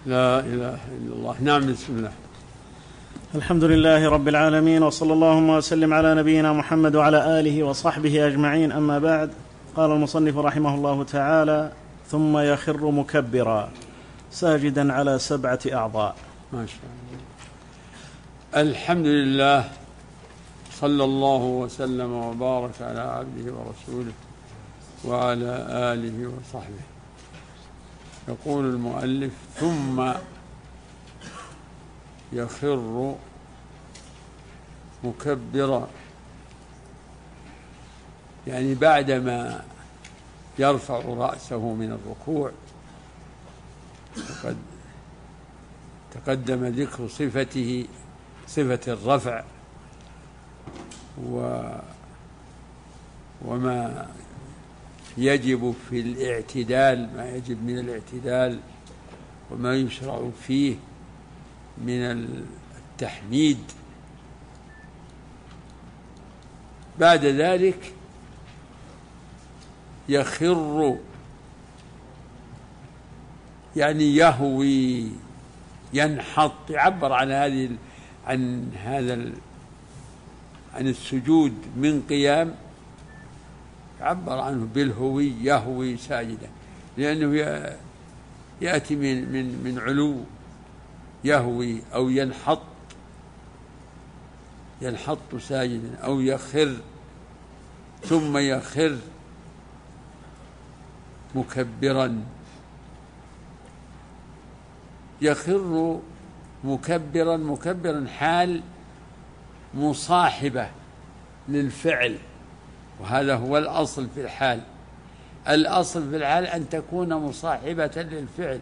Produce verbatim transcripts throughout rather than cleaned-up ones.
لا إله إلا الله. نعم، بسم الله. الحمد لله رب العالمين، وصلى اللهم وسلم على نبينا محمد وعلى آله وصحبه أجمعين، أما بعد. قال المصنف رحمه الله تعالى: ثم يخر مكبرا ساجدا على سبعة أعضاء. ما شاء الله. الحمد لله، صلى الله وسلم وبارك على عبده ورسوله وعلى آله وصحبه. يقول المؤلف: ثم يخر مكبرا، يعني بعدما يرفع رأسه من الركوع. وقد تقدم ذكر صفته، صفة الرفع و وما يجب في الاعتدال، ما يجب من الاعتدال وما يشرع فيه من التحميد. بعد ذلك يخر، يعني يهوي، ينحط. يعبر عن هذه عن هذا عن السجود من قيام، يعبر عنه بالهوي، يهوي ساجدا، لأنه يأتي من من من علو، يهوي أو ينحط، ينحط ساجدا أو يخر. ثم يخر مكبرا، يخر مكبرا، مكبرا حال مصاحبة للفعل، وهذا هو الأصل في الحال. الأصل في الحال أن تكون مصاحبة للفعل،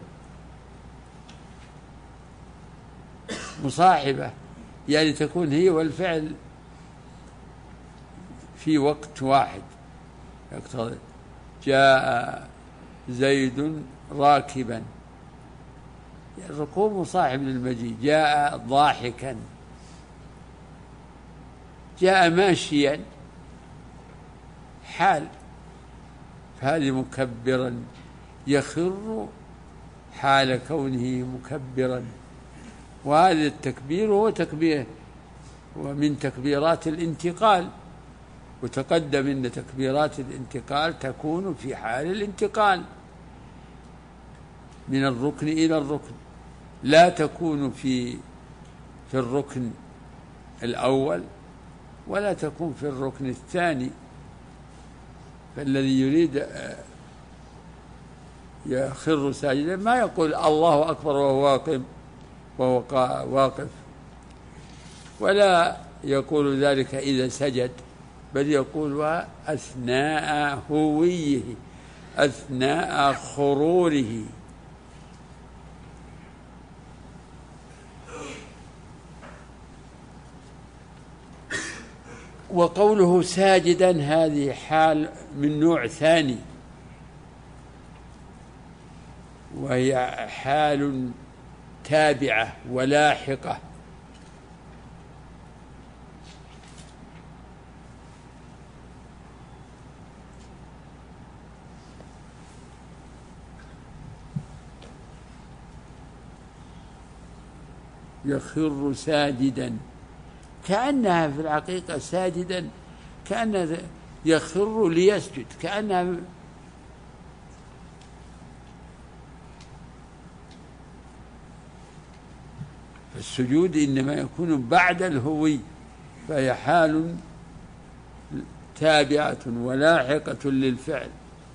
مصاحبة يعني تكون هي والفعل في وقت واحد. يقتضي جاء زيد راكبا، الركوب مصاحب للمجيء. جاء ضاحكا، جاء ماشيا، حال. فهذه مكبرا، يخر حال كونه مكبرا. وهذا التكبير هو تكبير ومن تكبيرات الانتقال، وتقدم أن تكبيرات الانتقال تكون في حال الانتقال من الركن إلى الركن، لا تكون في في الركن الأول ولا تكون في الركن الثاني. فالذي يريد يخر ساجدا ما يقول الله أكبر وهو واقف وهو واقف، ولا يقول ذلك إذا سجد، بل يقول أثناء هويه، أثناء خروره. وقوله ساجدا هذه حال من نوع ثاني، وهي حال تابعة ولاحقة. يخر ساجدا، كأنها في الحقيقة ساجدا، كأنها يخر ليسجد، كأنها السجود إنما يكون بعد الهوي، فهي حال تابعة ولاحقة للفعل.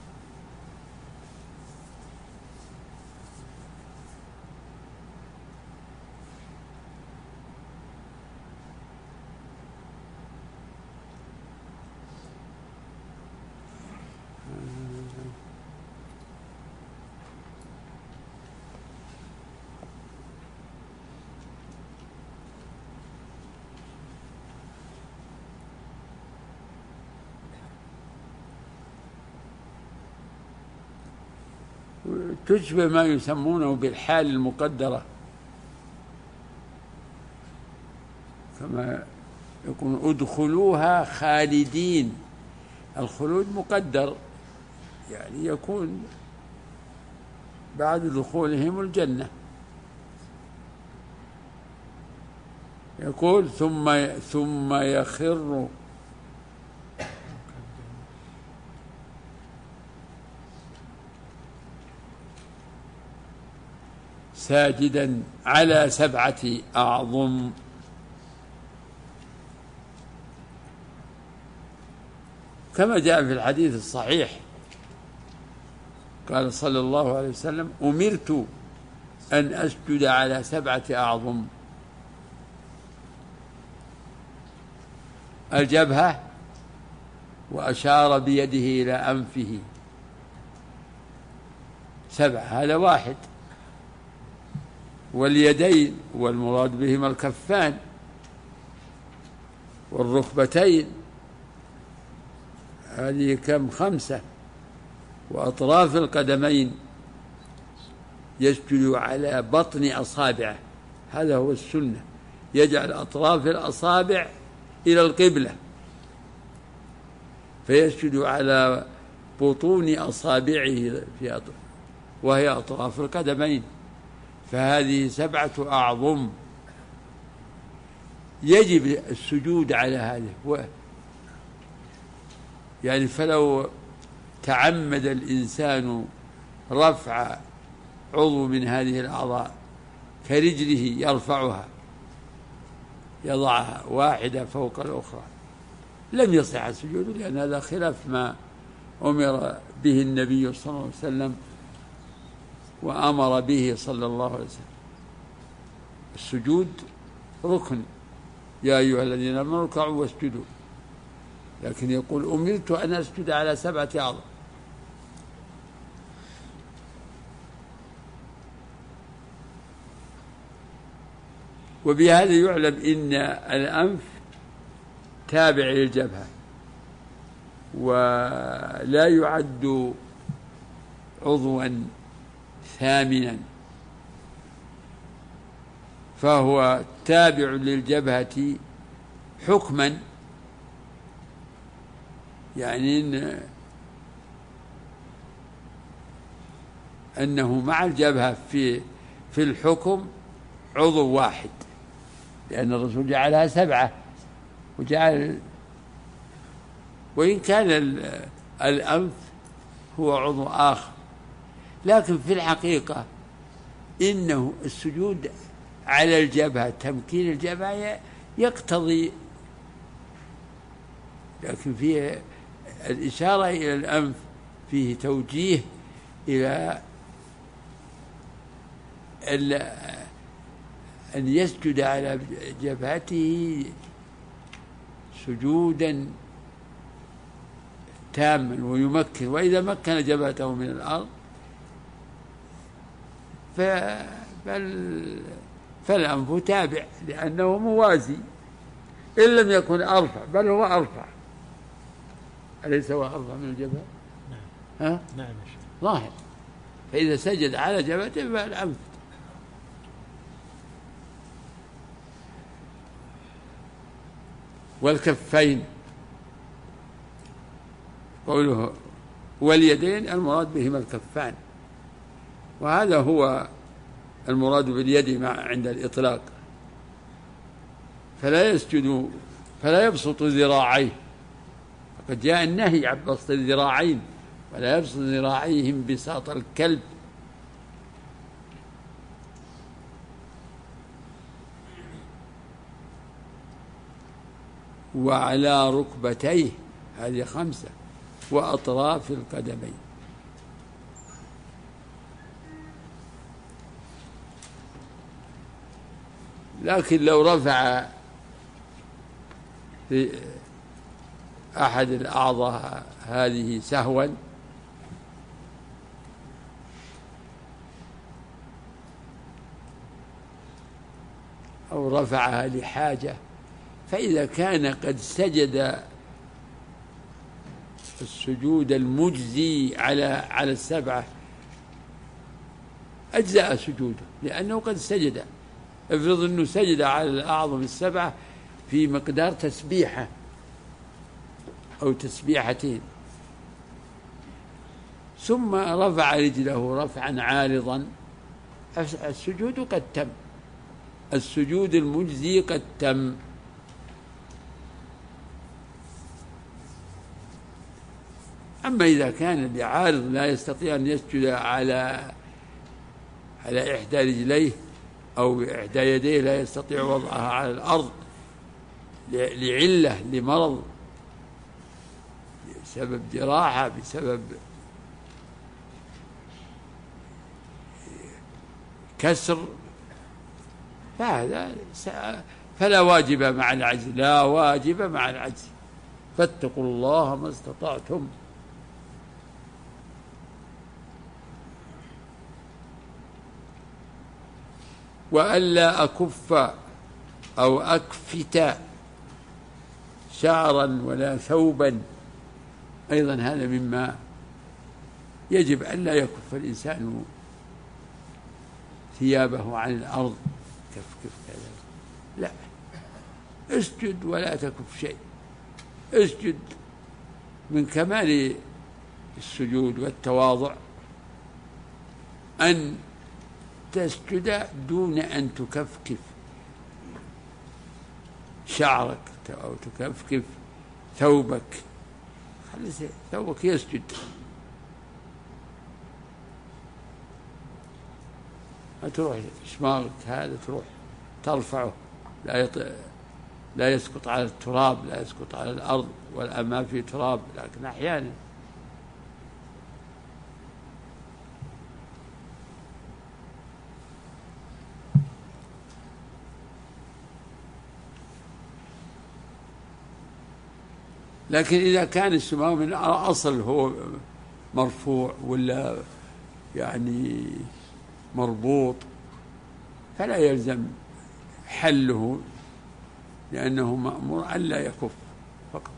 تشبه ما يسمونه بالحال المقدرة، كما يكون ادخلوها خالدين. الخلود مقدر، يعني يكون بعد دخولهم الجنة، يقول ثم ثم يخر ساجدا على سبعة أعظم. كما جاء في الحديث الصحيح قال صلى الله عليه وسلم أمرت أن أسجد على سبعة أعظم: الجبهة، وأشار بيده إلى أنفه، سبعة هذا واحد، واليدين والمراد بهما الكفان، والركبتين هذه كم؟ خمسة، وأطراف القدمين يسجد على بطن أصابعه، هذا هو السنة، يجعل أطراف الأصابع إلى القبلة فيسجد على بطون أصابعه في أطراف، وهي أطراف القدمين، فهذه سبعة أعظم يجب السجود على هذه. يعني فلو تعمد الإنسان رفع عضو من هذه الأعضاء كرجله يرفعها يضعها واحدة فوق الأخرى لم يصح السجود، لأن هذا خلاف ما أمر به النبي صلى الله عليه وسلم وأمر به صلى الله عليه وسلم. السجود ركن، يا أيها الذين آمنوا اركعوا واسجدوا، لكن يقول أمرت أن أسجد على سبعة أعظم. وبهذا يعلم إن الأنف تابع للجبهة ولا يعد عضوا ثامنا، فهو تابع للجبهة حكما، يعني إن أنه مع الجبهة في في الحكم عضو واحد، لأن الرسول جعلها سبعة وجعل، وإن كان الأنف هو عضو آخر، لكن في الحقيقة إنه السجود على الجبهة تمكين الجبهة يقتضي، لكن فيه الإشارة إلى الأنف فيه توجيه إلى أن يسجد على جبهته سجودا تاما ويمكن، وإذا مكن جبهته من الأرض فالأنف تابع لأنه موازي، إن لم يكن أرفع بل هو أرفع، أليس هو أرفع من الجبهة؟ نعم. ها؟ نعم ظاهر. فإذا سجد على جبهته فالأنف. والكفين قوله واليدين المراد بهما الكفان، وهذا هو المراد باليد مع عند الإطلاق، فلا يسجد فلا يبسط ذراعيه، فقد جاء النهي عن بسط الذراعين، ولا يبسط ذراعيهم بساط الكلب. وعلى ركبتيه هذه خمسة، وأطراف القدمين. لكن لو رفع في أحد الأعضاء هذه سهوا أو رفعها لحاجة، فإذا كان قد سجد السجود المجزي على على السبعة أجزأ سجوده، لأنه قد سجد. افرض أنه سجد على الأعظم السبعة في مقدار تسبيحة أو تسبيحتين، ثم رفع رجله رفعا عارضا، السجود قد تم، السجود المجزي قد تم. أما إذا كان اللي عارض لا يستطيع أن يسجد على على إحدى رجليه أو إحدى يديه لا يستطيع وضعها على الأرض لعلة لمرض بسبب جراحة بسبب كسر، فهذا فلا واجب مع العجز، لا واجب مع العجز، فاتقوا الله ما استطعتم. وألا أكف أو أكفت شعرا ولا ثوبا، أيضا هذا مما يجب أن لا يكف الإنسان ثيابه عن الأرض كف كف كذا، لا، اسجد ولا تكف شيء. اسجد من كمال السجود والتواضع أن تسجد دون أن تكفكف شعرك أو تكفكف ثوبك، خلي ثوبك يسجد. ما تروح شماغك هذا تروح ترفعه، لا يط... لا يسقط على التراب، لا يسقط على الأرض ولا ما في تراب، لكن أحيانا لكن إذا كان الشماغ من أصل هو مرفوع ولا يعني مربوط فلا يلزم حله، لأنه مأمور أن لا يكف فقط.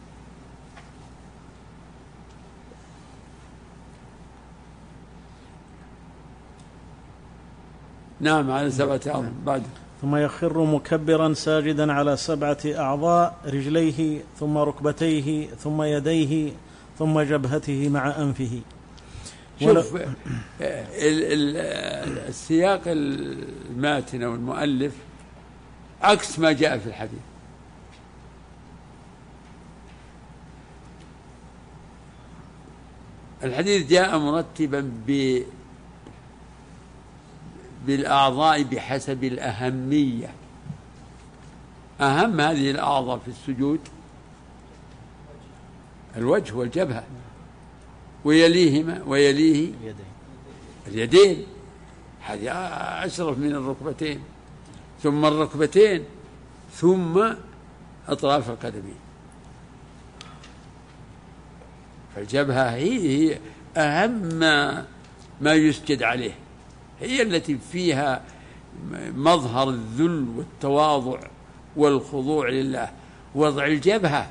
نعم، على سبعة أعضاء بعد. ثم يخر مكبرا ساجدا على سبعة أعضاء: رجليه ثم ركبتيه ثم يديه ثم جبهته مع أنفه. شوف السياق الماتن والمؤلف عكس ما جاء في الحديث. الحديث جاء مرتبا ب بالأعضاء بحسب الأهمية. أهم هذه الأعضاء في السجود الوجه والجبهة، ويليهما ويليه اليدين، هذه أشرف من الركبتين، ثم الركبتين، ثم أطراف القدمين. فالجبهة هي, هي أهم ما يسجد عليه، هي التي فيها مظهر الذل والتواضع والخضوع لله. وضع الجبهة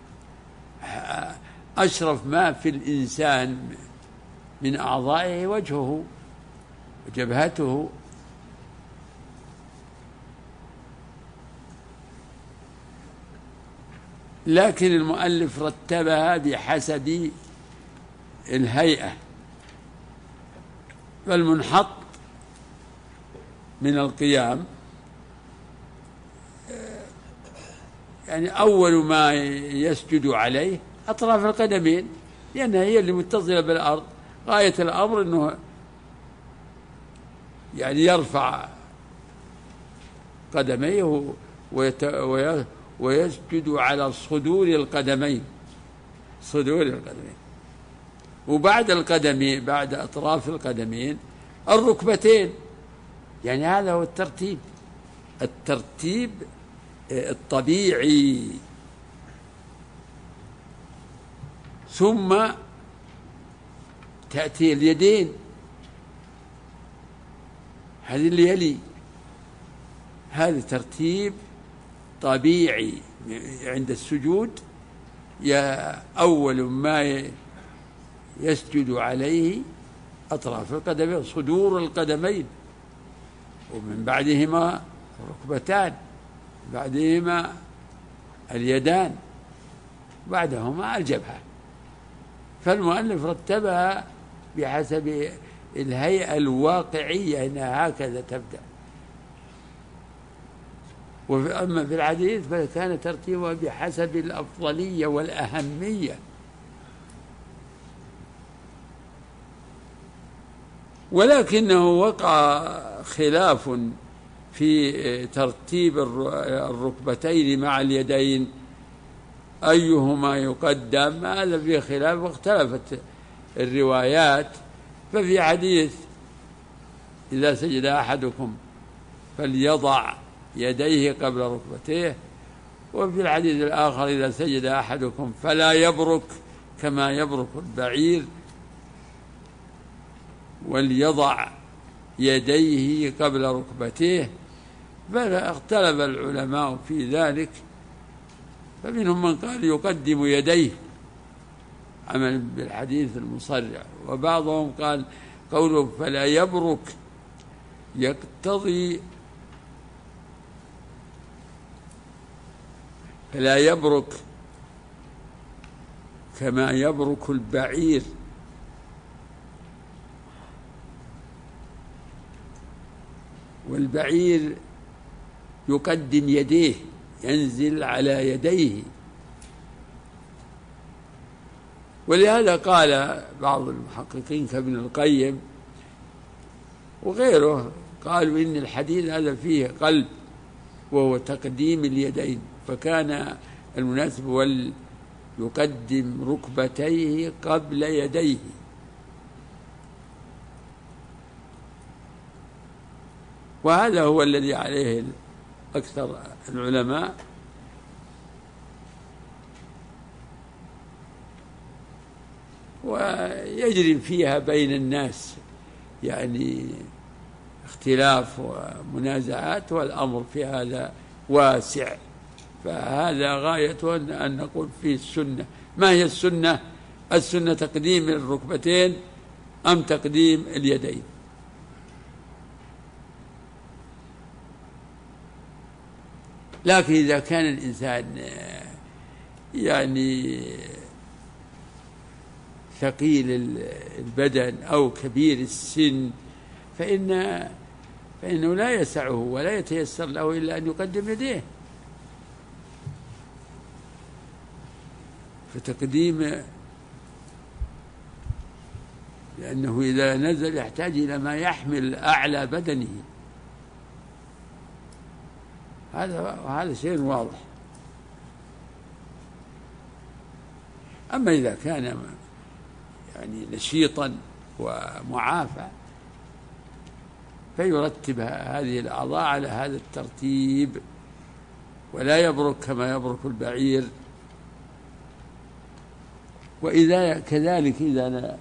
أشرف ما في الإنسان من أعضائه وجهه وجبهته. لكن المؤلف رتبها بحسب الهيئة. فالمنحط من القيام يعني أول ما يسجد عليه أطراف القدمين، لأنها هي اللي متصلة بالأرض. غاية الأمر أنه يعني يرفع قدميه ويسجد على صدور القدمين، صدور القدمين، وبعد القدمين بعد أطراف القدمين الركبتين. يعني هذا هو الترتيب، الترتيب الطبيعي. ثم تأتي اليدين، هذه اللي يلي، هذا ترتيب طبيعي عند السجود. يا أول ما يسجد عليه أطراف القدمين، صدور القدمين، ومن بعدهما الركبتان، بعدهما اليدان، بعدهما الجبهة. فالمؤلف رتبها بحسب الهيئة الواقعية، أنها هكذا تبدأ. وأما في الحديث فكان ترتيبها بحسب الأفضلية والأهمية. ولكنه وقع خلاف في ترتيب الركبتين مع اليدين أيهما يقدم، هذا فيه خلاف واختلفت الروايات. ففي حديث إذا سجد أحدكم فليضع يديه قبل ركبتيه، وفي الحديث الآخر إذا سجد أحدكم فلا يبرك كما يبرك البعير وليضع يديه قبل ركبتيه. فاختلف العلماء في ذلك، فمنهم من قال يقدم يديه عملا بالحديث المصرح، وبعضهم قال قوله فلا يبرك يقتضي فلا يبرك كما يبرك البعير، والبعير يقدم يديه ينزل على يديه. ولهذا قال بعض المحققين كابن القيم وغيره قالوا إن الحديث هذا فيه قلب وهو تقديم اليدين، فكان المناسب وليقدم ركبتيه قبل يديه. وهذا هو الذي عليه أكثر العلماء. ويجري فيها بين الناس يعني اختلاف ومنازعات، والأمر في هذا واسع. فهذا غاية أن نقول فيه السنة. ما هي السنة؟ السنة تقديم الركبتين أم تقديم اليدين؟ لكن إذا كان الإنسان يعني ثقيل البدن أو كبير السن فإن فإنه لا يسعه ولا يتيسر له إلا أن يقدم يديه. فتقديم، لأنه إذا نزل يحتاج إلى ما يحمل أعلى بدنه، هذا هذا شيء واضح. أما إذا كان يعني نشيطا ومعافى فيرتب هذه الأعضاء على هذا الترتيب، ولا يبرك كما يبرك البعير. وإذا كذلك إذا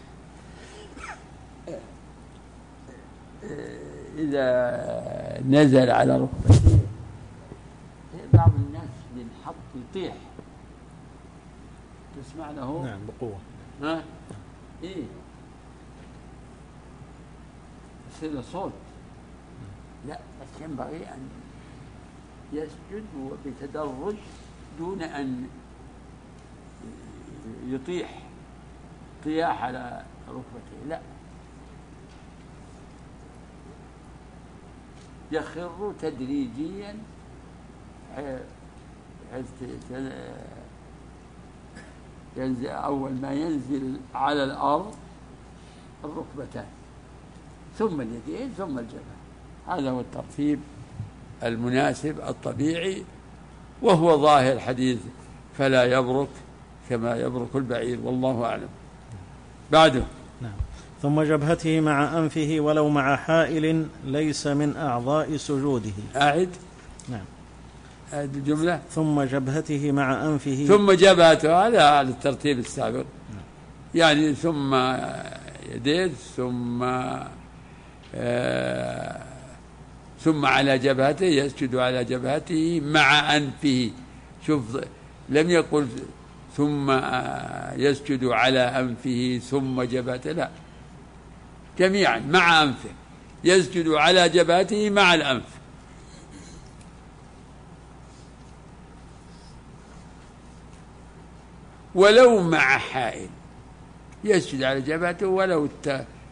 إذا نزل على ركبته بعض الناس ينحط يطيح، تسمع له؟ نعم بقوة. ها؟ إيه يصير صوت. لا، بس ينبغي أن يسجد بتدرج دون أن يطيح طياح على ركبته، لا، يخر تدريجيا حيث ينزل أول ما ينزل على الأرض الركبتان ثم اليدين ثم الجبهة. هذا هو الترتيب المناسب الطبيعي، وهو ظاهر حديث فلا يبرك كما يبرك البعير، والله أعلم. بعده نعم. ثم جبهته مع أنفه ولو مع حائل ليس من أعضاء سجوده. أعد. نعم. أعد الجملة. ثم جبهته مع أنفه. ثم جبهته، هذا على الترتيب السابق. نعم. يعني ثم يديه ثم آه ثم على جبهته، يسجد على جبهته مع أنفه. شوف، لم يقل ثم يسجد على أنفه ثم جبهته، لا، جميعا مع أنفه، يسجد على جبهته مع الأنف. ولو مع حائل، يسجد على جبهته ولو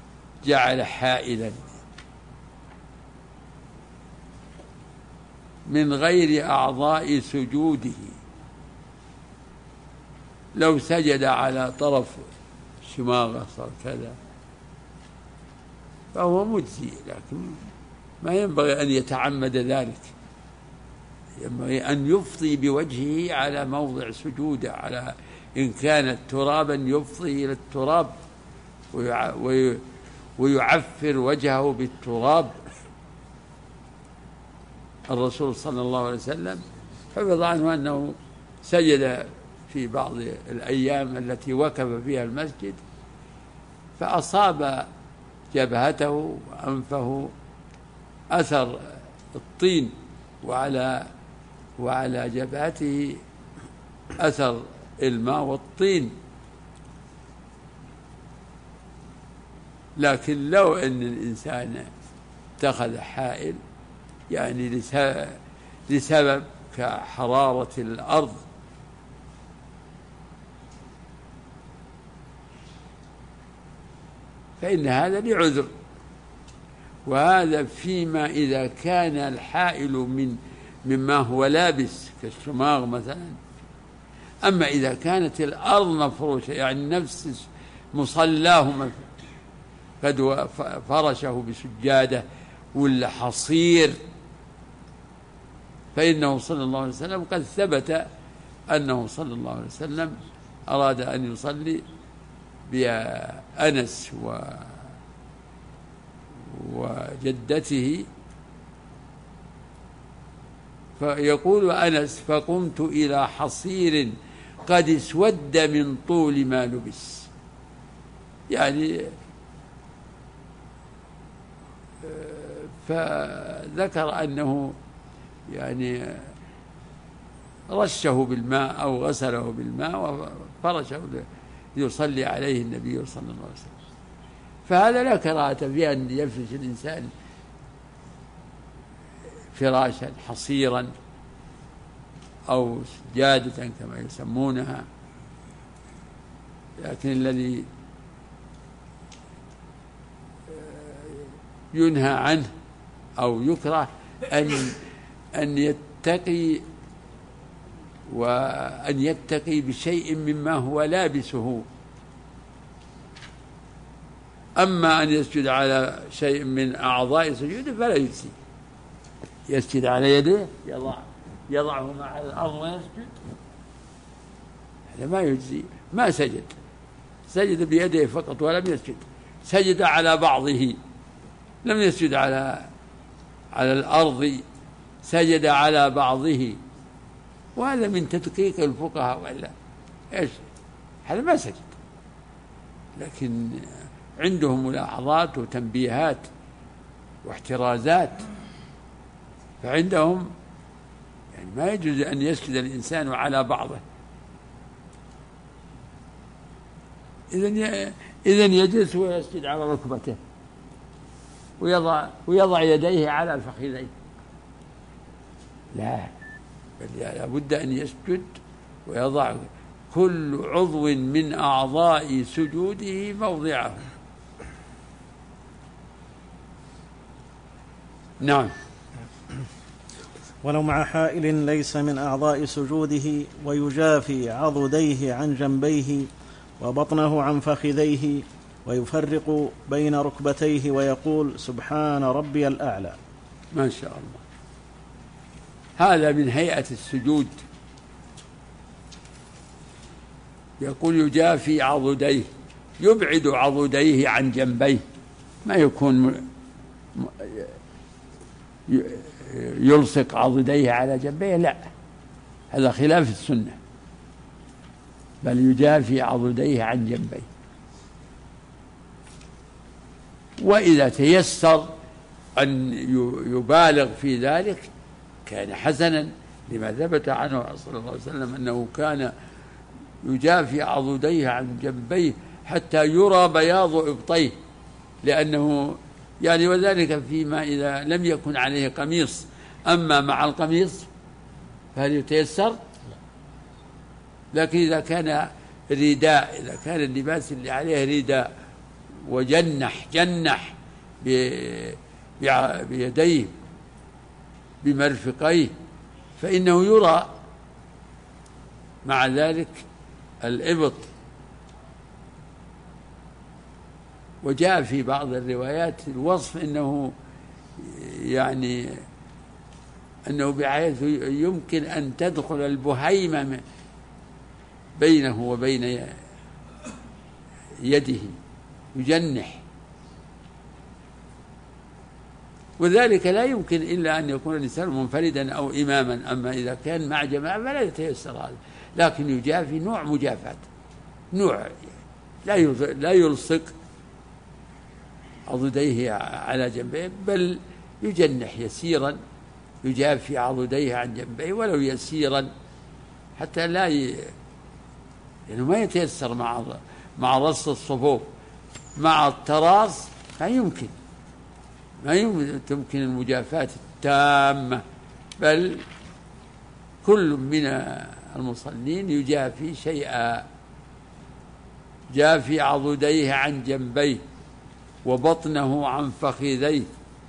جعل حائلا من غير أعضاء سجوده. لو سجد على طرف شماغه صار كذا فهو مجزي، لكن ما ينبغي أن يتعمد ذلك، ينبغي أن يفضي بوجهه على موضع سجوده، على إن كانت ترابا يفضي إلى التراب ويعفر وجهه بالتراب. الرسول صلى الله عليه وسلم حفظ عنه أنه سجد في بعض الأيام التي وقف فيها المسجد فأصاب جبهته وأنفه أثر الطين، وعلى وعلى جبهته أثر الماء والطين. لكن لو أن الإنسان اتخذ حائل يعني لسبب كحرارة الأرض فإن هذا لعذر، وهذا فيما إذا كان الحائل من مما هو لابس كالشماغ مثلا. أما إذا كانت الأرض مفروشة يعني نفس مصلاه قد فرشه بسجادة ولا حصير، فإنه صلى الله عليه وسلم قد ثبت أنه صلى الله عليه وسلم أراد أن يصلي بأنس و وجدته. فيقول أنس: فقمت إلى حصير قد اسود من طول ما لبس، يعني فذكر أنه يعني رشه بالماء أو غسله بالماء وفرشه ليصلي عليه النبي صلى الله عليه وسلم. فهذا لا كراهة في أن يفرش الإنسان فراشا حصيرا أو سجادة كما يسمونها، لكن الذي ينهى عنه أو يكره أن أن يتقي وأن يتقي بشيء مما هو لابسه. أما أن يسجد على شيء من أعضاء سجوده فلا يجزي، يسجد على يديه يضع يضعهما على الأرض ويسجد، هذا ما يجزي، ما سجد، سجد بيده فقط ولم يسجد، سجد على بعضه لم يسجد على على الأرض، سجد على بعضه، وهذا من تدقيق الفقهاء، وإلا إيش هذا ما سجد، لكن عندهم ملاحظات وتنبيهات واحترازات، فعندهم يعني ما يجوز أن يسجد الإنسان على بعضه. إذن إذن يجلس ويسجد على ركبته ويضع ويضع يديه على الفخذين، لا، بل لابد أن يسجد ويضع كل عضو من أعضاء سجوده موضعه. نعم. ولو مع حائل ليس من أعضاء سجوده ويجافي عضديه عن جنبيه وبطنه عن فخذيه ويفرق بين ركبتيه ويقول: سبحان ربي الأعلى. ما شاء الله. هذا من هيئة السجود. يقول: يجافي عضديه، يبعد عضديه عن جنبيه، ما يكون يلصق عضديه على جنبيه، لا، هذا خلاف السنة، بل يجافي عضديه عن جنبيه. وإذا تيسر أن يبالغ في ذلك كان حسنا، لما ثبت عنه صلى الله عليه وسلم أنه كان يجافي عضديه عن جنبيه حتى يرى بياض إبطيه، لأنه يعني وذلك فيما إذا لم يكن عليه قميص. أما مع القميص فهل يتيسر؟ لكن إذا كان رداء، إذا كان اللباس اللي عليه رداء وجنح جنح بيديه بمرفقيه فإنه يرى مع ذلك الإبط. وجاء في بعض الروايات الوصف إنه يعني أنه بحيث يمكن أن تدخل البهيمة بينه وبين يده يجنح، وذلك لا يمكن إلا أن يكون الإنسان منفردا أو إماما. أما إذا كان مع جماعة فلا يتيسر هذا، لكن يجافي نوع مجافاة، نوع لا يلصق عضديه على جنبيه، بل يجنح يسيرا، يجافي عضديه عن جنبيه ولو يسيرا حتى لا ي... يعني ما يتيسر مع مع رص الصفوف مع التراص. ما يمكن ما يمكن المجافاة التامة، بل كل من المصلين يجافي شيئا، جافي عضديه عن جنبيه وبطنه عن فخذيه،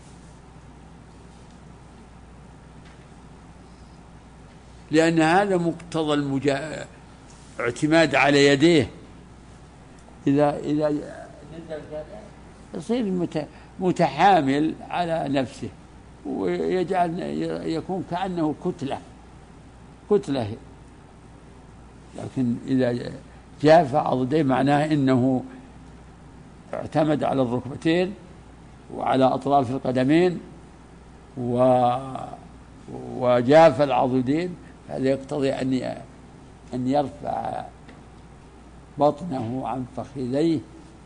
لأن هذا مقتضى المجا... اعتماد على يديه. إذا إذا نزل يصير متحامل على نفسه ويجعل يكون كأنه كتلة كتلة لكن إذا جاف عضديه معناه إنه اعتمد على الركبتين وعلى أطراف القدمين و... وجاف العضدين. هذا يقتضي أن أن يرفع بطنه عن فخذيه،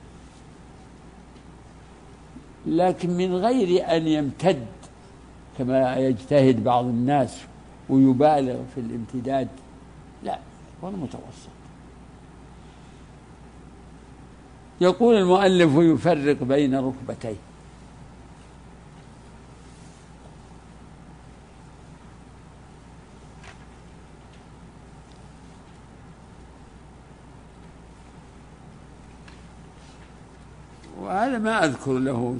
لكن من غير أن يمتد كما يجتهد بعض الناس ويبالغ في الامتداد، لا، يكون متوسط. يقول المؤلف يفرق بين ركبتيه. وهذا ما أذكر له،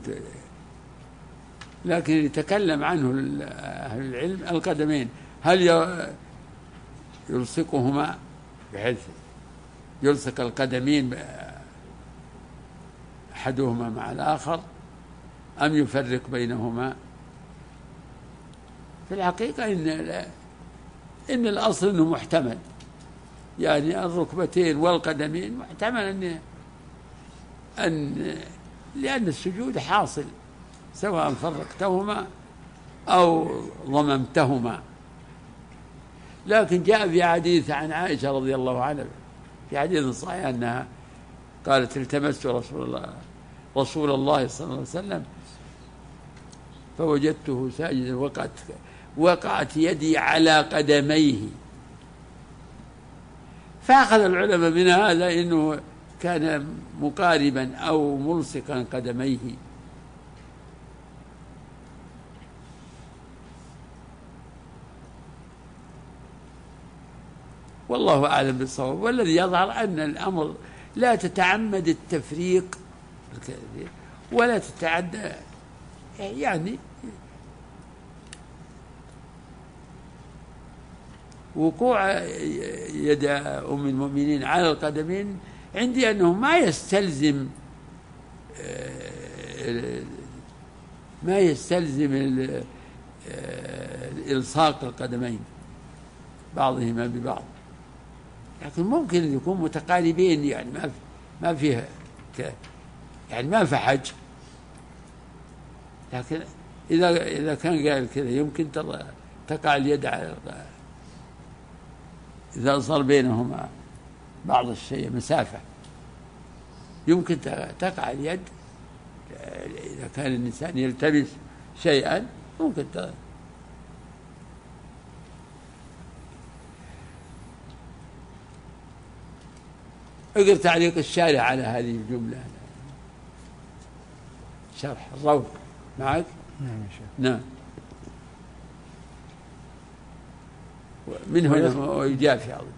لكن يتكلم عنه أهل العلم. القدمين هل يلصقهما بحيث يلصق القدمين أحدهما مع الآخر أم يفرق بينهما؟ في الحقيقة إن إن الأصل إنه محتمل، يعني الركبتين والقدمين محتمل أن أن لأن السجود حاصل سواء فرقتهما أو ضممتهما. لكن جاء في حديث عن عائشة رضي الله عنها في حديث صحيح أنها قالت: التمست رسول الله رسول الله صلى الله عليه وسلم فوجدته ساجدا وقعت وقعت يدي على قدميه. فأخذ العلماء من هذا إنه كان مقاربا أو ملصقا قدميه. والله أعلم بالصواب. والذي يظهر أن الأمر لا تتعمد التفريق ولا تتعدى، يعني وقوع يد أم المؤمنين على القدمين عندي أنه ما يستلزم ما يستلزم إلصاق القدمين بعضهما ببعض، لكن ممكن أن يكون متقاربين، يعني ما ما فيها يعني ما في حج. لكن إذا إذا كان قال كذا يمكن تقع اليد على إذا صار بينهما بعض الشيء مسافة يمكن تقع اليد. إذا كان الإنسان يلتبس شيئا ممكن تقع. اقرأ تعليق الشارع على هذه الجملة، شرح الروض معك. نعم يا شيخ. نعم. من هنا ويجافي عضده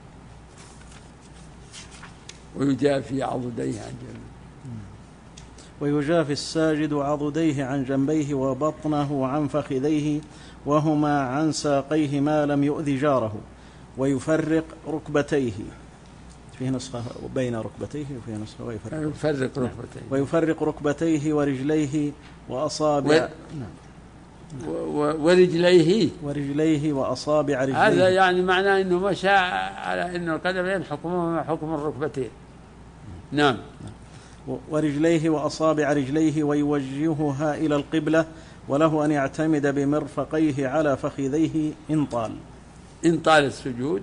ويجافي عضديه عن جنبه. ويجافي الساجد عضديه عن جنبيه وبطنه عن فخذيه وهما عن ساقيه ما لم يؤذ جاره، ويفرق ركبتيه، فيه نسخة بين ركبتيه وفيه نسخة ويفرق يفرق ركبتيه ويفرق ركبتيه ورجليه وأصابع و... و... ورجليه ورجليه وأصابع رجليه. هذا يعني معناه أنه مشى على أن القدمين حكمهما حكم الركبتين. نعم. ورجليه وأصابع رجليه ويوجهها إلى القبلة، وله أن يعتمد بمرفقيه على فخذيه إن طال إن طال السجود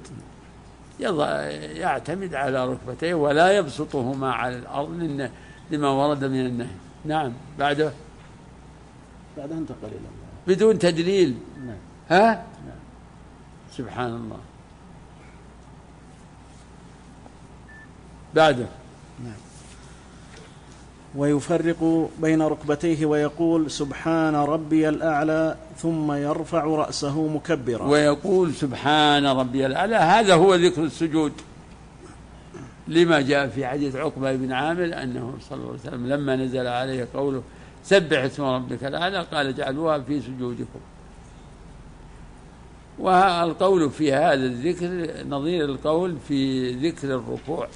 يعتمد على ركبتيه ولا يبسطهما على الأرض لما ورد من النهي. نعم. بعده بعده انتقل إلى بدون تدليل. نعم. ها؟ نعم. سبحان الله. بعده نعم. ويفرق بين ركبتيه ويقول سبحان ربي الأعلى ثم يرفع رأسه مكبرا. ويقول سبحان ربي الأعلى، هذا هو ذكر السجود، لما جاء في حديث عقبة بن عامر أنه صلى الله عليه وسلم لما نزل عليه قوله سبح اسم ربك الأعلى قال اجعلوها في سجودكم. والقول في هذا الذكر نظير القول في ذكر الركوع.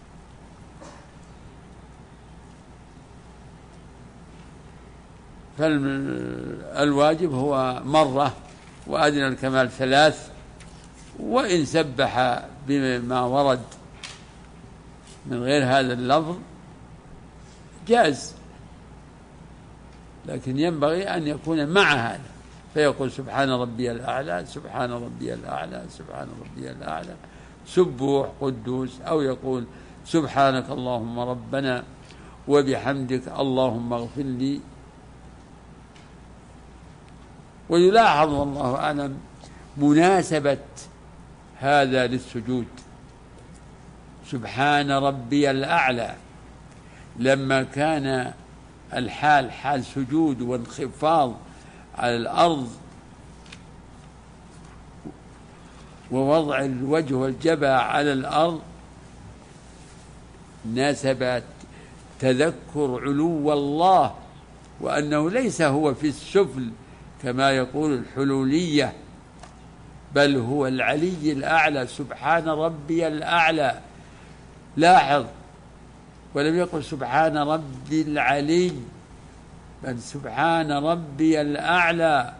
فالواجب هو مرة وأدنى الكمال ثلاث، وإن سبح بما ورد من غير هذا اللفظ جاز، لكن ينبغي أن يكون مع هذا، فيقول سبحان ربي الأعلى سبحان ربي الأعلى سبحان ربي الأعلى سبوح قدوس، أو يقول سبحانك اللهم ربنا وبحمدك اللهم اغفر لي. ويلاحظ والله أعلم مناسبة هذا للسجود، سبحان ربي الأعلى لما كان الحال حال سجود وانخفاض على الأرض ووضع الوجه والجبهة على الأرض، ناسبت تذكر علو الله وأنه ليس هو في السفل كما يقول الحلولية، بل هو العلي الأعلى سبحان ربي الأعلى. لاحظ، ولم يقل سبحان ربي العلي بل سبحان ربي الأعلى.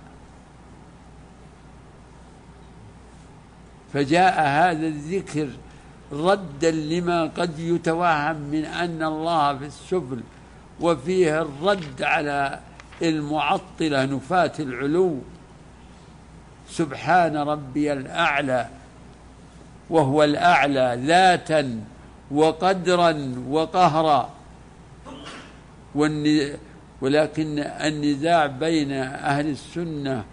فجاء هذا الذكر ردا لما قد يتوهم من أن الله في السفل، وفيه الرد على المعطلة نفاة العلو. سبحان ربي الأعلى، وهو الأعلى ذاتا وقدرا وقهرا. ولكن النزاع بين أهل السنة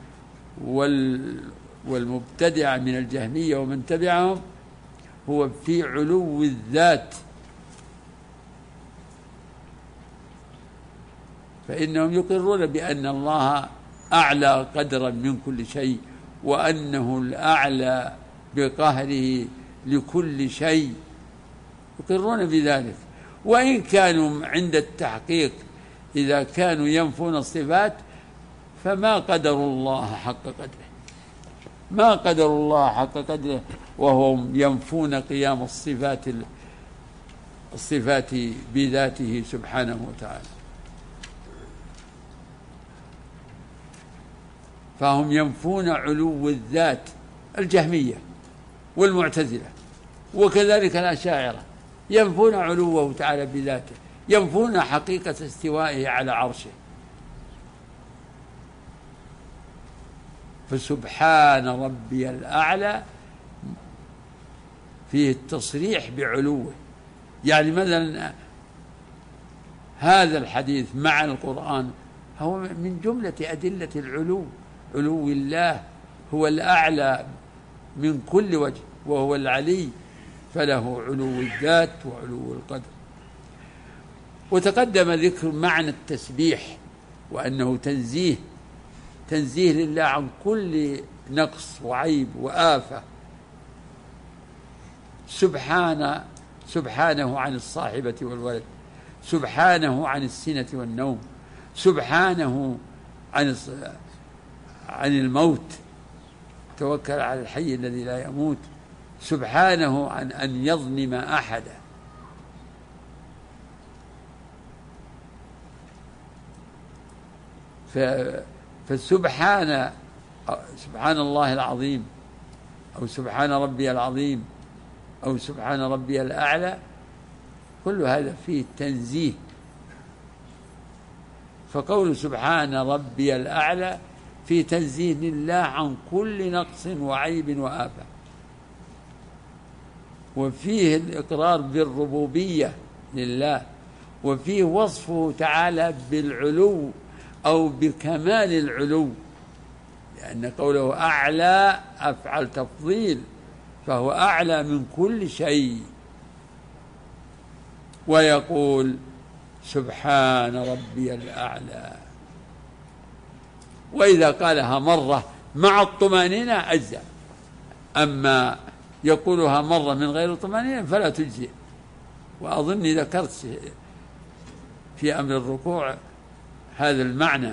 والمبتدع من الجهمية ومن تبعهم هو في علو الذات، فإنهم يقرون بأن الله أعلى قدرا من كل شيء، وأنه الأعلى بقهره لكل شيء، يقرون بذلك. وإن كانوا عند التحقيق إذا كانوا ينفون الصفات فما قدروا الله حق قدره، ما قدروا الله حق قدره وهم ينفون قيام الصفات الصفات بذاته سبحانه وتعالى. فهم ينفون علو الذات، الجهمية والمعتزلة وكذلك الأشاعرة ينفون علوه تعالى بذاته، ينفون حقيقة استوائه على عرشه. فسبحان ربي الأعلى فيه التصريح بعلوه. يعني مثلا هذا الحديث مع القرآن هو من جملة أدلة العلو، علو الله، هو الأعلى من كل وجه وهو العلي، فله علو الذات وعلو القدر. وتقدم ذكر معنى التسبيح وأنه تنزيه تنزيه لله عن كل نقص وعيب وآفة، سبحانه سبحانه عن الصاحبة والولد، سبحانه عن السنة والنوم، سبحانه عن عن الموت، توكل على الحي الذي لا يموت، سبحانه عن أن يظلم أحدا. فسبحان سبحان الله العظيم، أو سبحان ربي العظيم، أو سبحان ربي الأعلى، كل هذا فيه تنزيه. فقول سبحان ربي الأعلى في تنزيه لله عن كل نقص وعيب وآفة، وفيه الإقرار بالربوبية لله، وفيه وصفه تعالى بالعلو أو بكمال العلو، لأن قوله أعلى أفعل تفضيل، فهو أعلى من كل شيء. ويقول سبحان ربي الأعلى، وإذا قالها مرة مع الطمأنينة أجزاء، أما يقولها مرة من غير الطمأنينة فلا تجزئ. وأظني ذكرت في أمر الركوع هذا المعنى،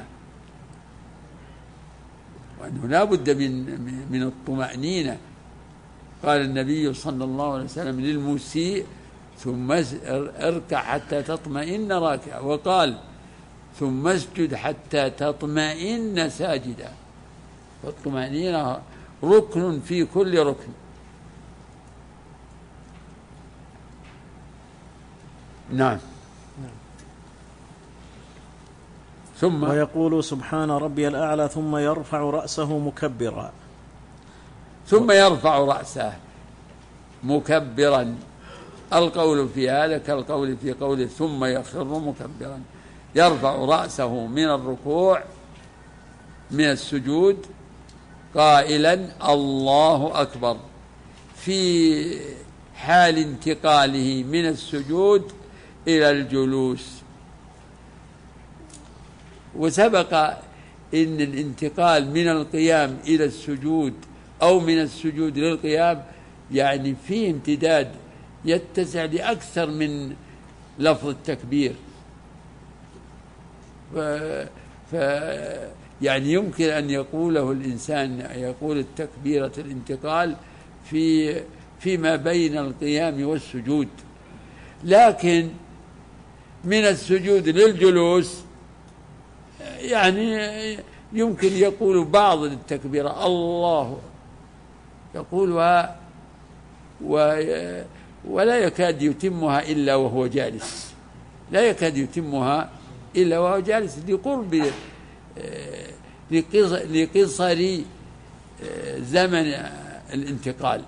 وأنه لا بد من من الطمأنينة. قال النبي صلى الله عليه وسلم للمسيء ثم اركع حتى تطمئن راكعا، وقال ثم اسجد حتى تطمئن ساجدا. فالطمأنينة ركن في كل ركن. نعم. ثم ويقول سبحان ربي الأعلى ثم يرفع رأسه مكبرا. ثم يرفع رأسه مكبرا. القول في هذا كالقول في قوله ثم يخر مكبرا، يرفع رأسه من الركوع من السجود قائلا الله أكبر في حال انتقاله من السجود إلى الجلوس. وسبق إن الانتقال من القيام إلى السجود أو من السجود للقيام يعني فيه امتداد يتسع لأكثر من لفظ التكبير، ف... ف... يعني يمكن أن يقوله الإنسان، يقول التكبيرة الانتقال في فيما بين القيام والسجود، لكن من السجود للجلوس يعني يمكن يقول بعض التكبيرة الله يقولها و... ولا يكاد يتمها إلا وهو جالس، لا يكاد يتمها إلا وهو جالس لقرب لقصر زمن الانتقال،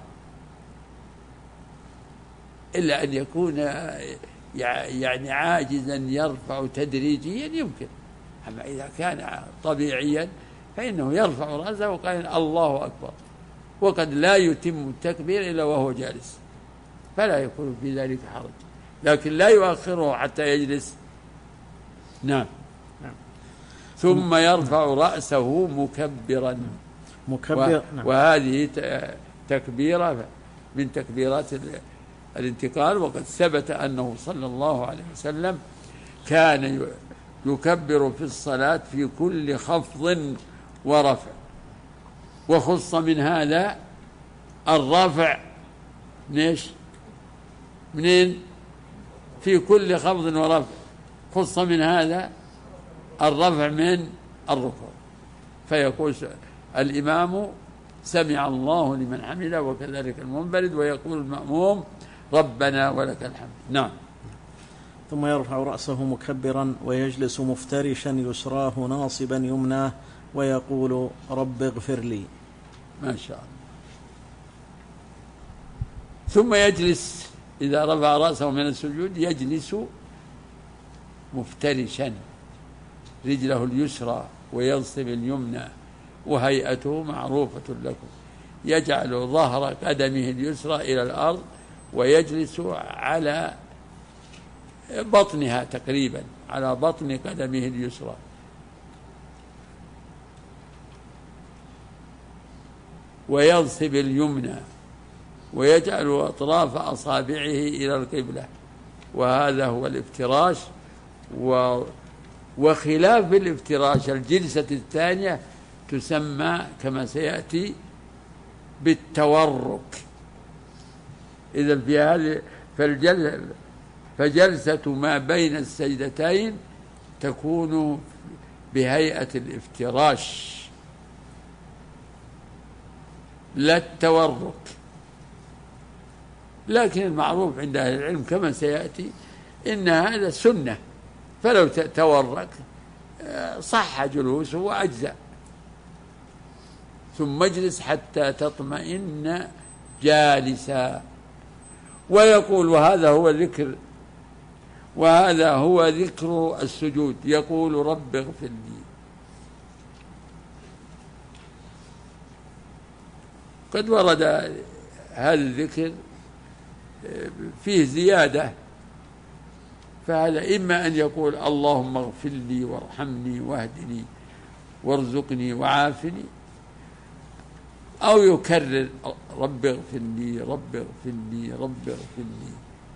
إلا أن يكون يعني عاجزا يرفع تدريجيا يمكن. أما إذا كان طبيعيا فإنه يرفع رأسه وقال الله أكبر، وقد لا يتم التكبير إلا وهو جالس، فلا يكون في ذلك حرج، لكن لا يؤخره حتى يجلس. نعم. نعم. ثم يرفع رأسه مكبرا مكبر. وهذه تكبيرة من تكبيرات الانتقال، وقد ثبت أنه صلى الله عليه وسلم كان يكبر في الصلاة في كل خفض ورفع، وخص من هذا الرفع ليش؟ منين؟ في كل خفض ورفع، خص من هذا الرفع من الركوع، فيقول الإمام سمع الله لمن حمده وكذلك المنفرد، ويقول المأموم ربنا ولك الحمد. نعم. ثم يرفع رأسه مكبرا ويجلس مفترشا يسراه ناصبا يمناه ويقول رب اغفر لي. ما شاء الله. ثم يجلس إذا رفع رأسه من السجود يجلس مفترشا رجله اليسرى وينصب اليمنى، وهيئته معروفة لكم، يجعل ظهر قدمه اليسرى إلى الأرض ويجلس على بطنها تقريبا، على بطن قدمه اليسرى، وينصب اليمنى ويجعل أطراف أصابعه إلى القبلة، وهذا هو الافتراش. و وخلاف الافتراش الجلسة الثانية تسمى كما سيأتي بالتورك. إذا في هذه فالجل فجلسة ما بين السجدتين تكون بهيئة الافتراش لا التورك. لكن المعروف عند أهل العلم كما سيأتي إن هذا سنة، فلو تورك صح جلوسه وأجزأ. ثم اجلس حتى تطمئن جالسا. ويقول وهذا هو ذكر وهذا هو ذكر السجود، يقول رب اغفر لي. قد ورد هذا الذكر فيه زيادة، فهذا إما أن يقول اللهم اغفر لي وارحمني واهدني وارزقني وعافني، أو يكرر رب اغفر لي رب اغفر لي رب اغفر لي.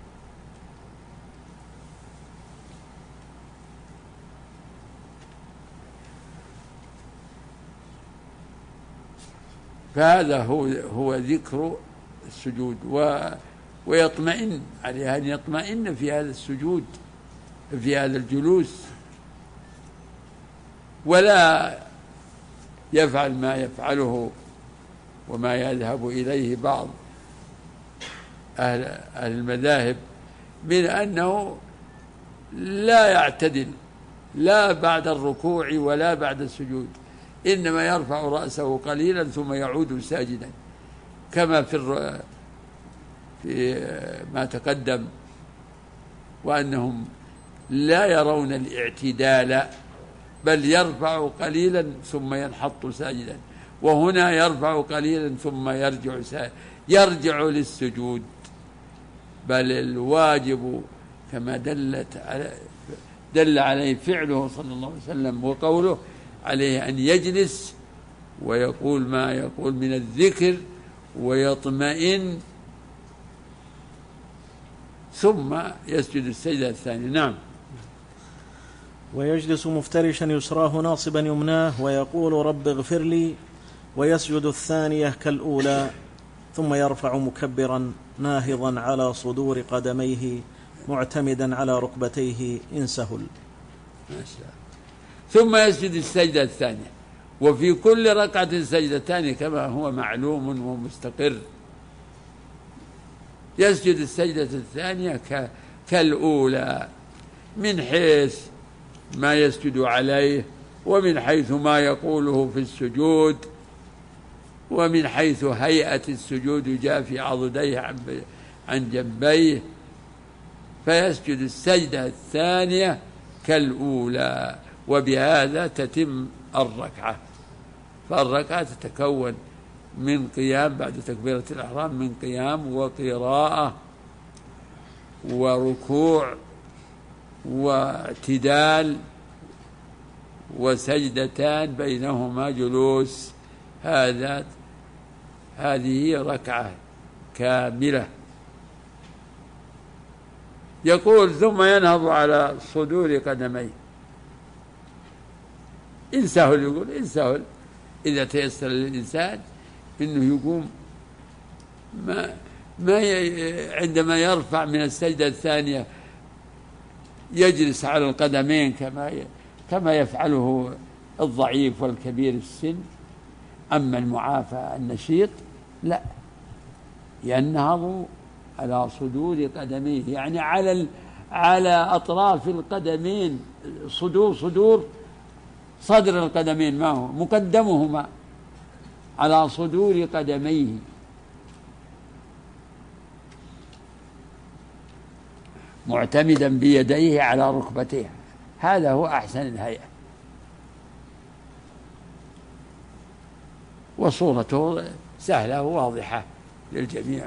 فهذا هو هو ذكر السجود. و ويطمئن عليه أن يطمئن في هذا السجود في هذا الجلوس، ولا يفعل ما يفعله وما يذهب إليه بعض أهل, أهل المذاهب من أنه لا يعتدل لا بعد الركوع ولا بعد السجود، إنما يرفع رأسه قليلا ثم يعود ساجدا، كما في في ما تقدم، وأنهم لا يرون الاعتدال بل يرفع قليلا ثم ينحط ساجدا، وهنا يرفع قليلا ثم يرجع ساجدا يرجع للسجود. بل الواجب كما دلت على دل عليه فعله صلى الله عليه وسلم وقوله عليه أن يجلس ويقول ما يقول من الذكر ويطمئن ثم يسجد السجدة الثانية. نعم. ويجلس مفترشا يسراه ناصبا يمناه ويقول رب اغفر لي، ويسجد الثانية كالأولى، ثم يرفع مكبرا ناهضا على صدور قدميه معتمدا على ركبتيه إن سهل. ما شاء. ثم يسجد السجدة الثانية، وفي كل ركعة سجدتان كما هو معلوم ومستقر. يسجد السجدة الثانية كالأولى من حيث ما يسجد عليه، ومن حيث ما يقوله في السجود، ومن حيث هيئة السجود جاء في عضديه عن جنبيه، فيسجد السجدة الثانية كالأولى، وبهذا تتم الركعة. فالركعة تتكون من قيام بعد تكبيرة الإحرام، من قيام وقراءة وركوع واعتدال وسجدتان بينهما جلوس. هذا هذه ركعة كاملة. يقول ثم ينهض على صدور قدميه إن سهل. يقول إن سهل، إذا تيسر للإنسان إنه يقوم ما ما عندما يرفع من السجدة الثانية يجلس على القدمين كما كما يفعله الضعيف والكبير السن. أما المعافى النشيط لا، ينهض على صدور قدميه، يعني على على أطراف القدمين، صدور صدور صدر القدمين، ما هو مقدمهما على صدور قدميه، معتمدا بيديه على ركبتيه. هذا هو أحسن الهيئة، وصورته سهلة وواضحة للجميع.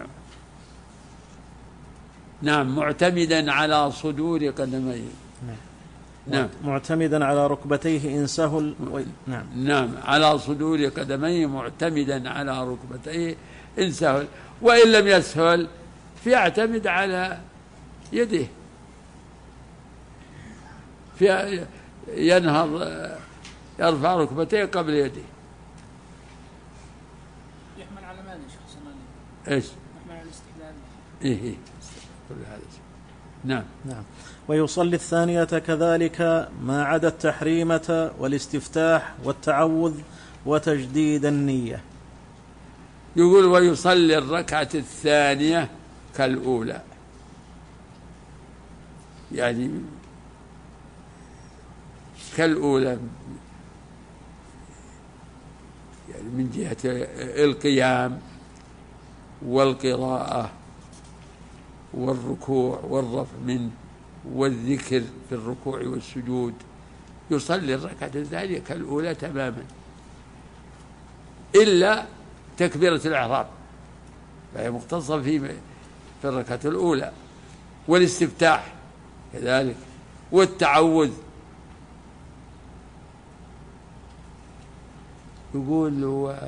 نعم. معتمدا على صدور قدميه. نعم. معتمدا على ركبتيه إن سهل. و... نعم. نعم. على صدور قدميه معتمدا على ركبتيه إن سهل، وإن لم يسهل فيعتمد على يده في ينهض يرفع ركبتيه قبل يديه. يحمل على ماذا يا شيخ صناني؟ ايش؟ يحمل على الاستحلال. ايه ايه كل هذا. نعم نعم. ويصلي الثانية كذلك ما عدا التحريمة والاستفتاح والتعوذ وتجديد النية. يقول ويصلي الركعة الثانية كالأولى، يعني كالأولى يعني من جهة القيام والقراءة والركوع والرفع منه والذكر في الركوع والسجود، يصلي الركعة الثانية كالأولى تماما إلا تكبيرة الإحرام فهي مختصة في في الركعة الأولى، والاستفتاح كذلك، والتعوذ. يقول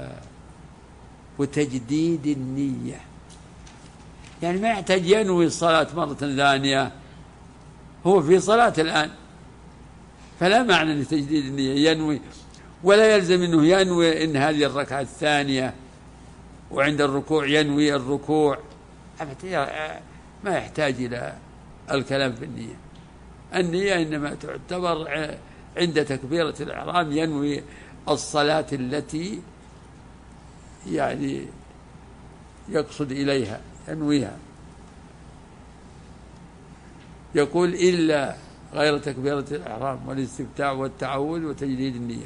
وتجديد النية، يعني ما يحتاج ينوي الصلاة مرة ثانية، هو في صلاة الآن فلا معنى لتجديد النية، ينوي ولا يلزم أنه ينوي إن هذه الركعة الثانية وعند الركوع ينوي الركوع، ما يحتاج إلى الكلام في النية. النية إنما تعتبر عند تكبيرة الإحرام ينوي الصلاة التي يعني يقصد إليها ينويها. يقول إلا غير تكبيرة الإحرام والاستفتاح والتعوذ وتجديد النية.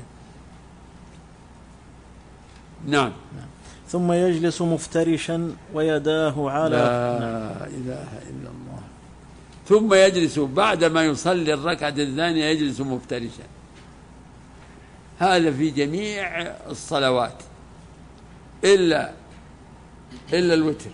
نعم. ثم يجلس مفترشا ويداه على لا نعم. إله إلا الله. ثم يجلس بعدما يصلي الركعة الثانية يجلس مفترشا، هذا في جميع الصلوات إلا إلا الوتر،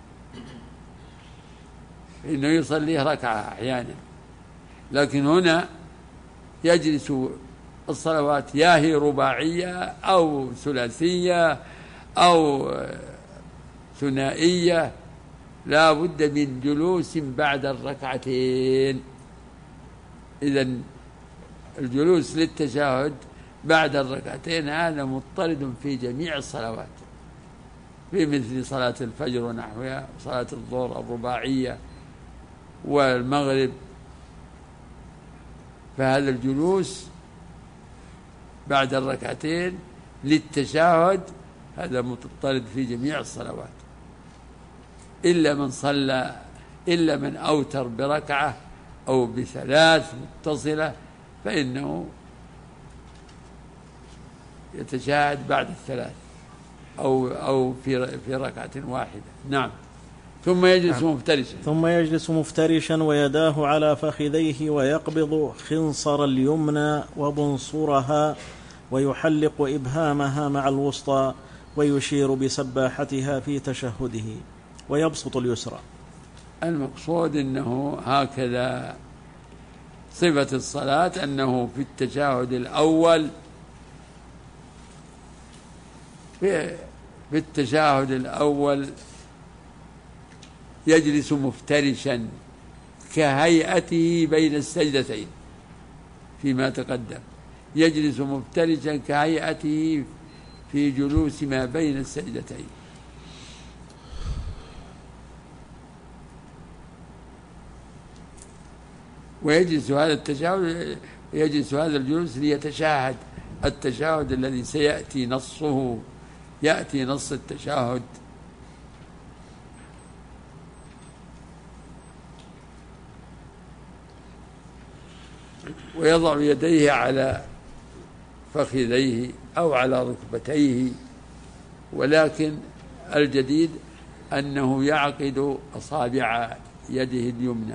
إنه يصليه ركعة أحيانا، لكن هنا يجلس الصلوات يا هي رباعية أو ثلاثية أو ثنائية لا بد من جلوس بعد الركعتين. إذن الجلوس للتشهد بعد الركعتين هذا مضطرد في جميع الصلوات، في مثل صلاة الفجر ونحوها، صلاة الظهر الرباعية والمغرب، فهذا الجلوس بعد الركعتين للتشهد هذا مضطرد في جميع الصلوات، إلا من صلى إلا من أوتر بركعة أو بثلاث متصلة فإنه يتشاهد بعد الثلاث أو أو في في ركعة واحدة. نعم. ثم يجلس مفترشا ثم يجلس مفترشا ويداه على فخذيه ويقبض خنصر اليمنى وبنصرها ويحلق إبهامها مع الوسطى ويشير بسباحتها في تشهده ويبسط اليسرى. المقصود أنه هكذا صفة الصلاة، أنه في التشهد الأول في التشهد الأول يجلس مفترشا كهيئته بين السجدتين فيما تقدم، يجلس مفترشا كهيئته في جلوس ما بين السجدتين. ويجلس هذا التشهد يجلس هذا الجلوس ليتشاهد التشهد الذي سيأتي نصه، يأتي نص التشهد. ويضع يديه على فخذيه أو على ركبتيه، ولكن الجديد أنه يعقد أصابع يده اليمنى،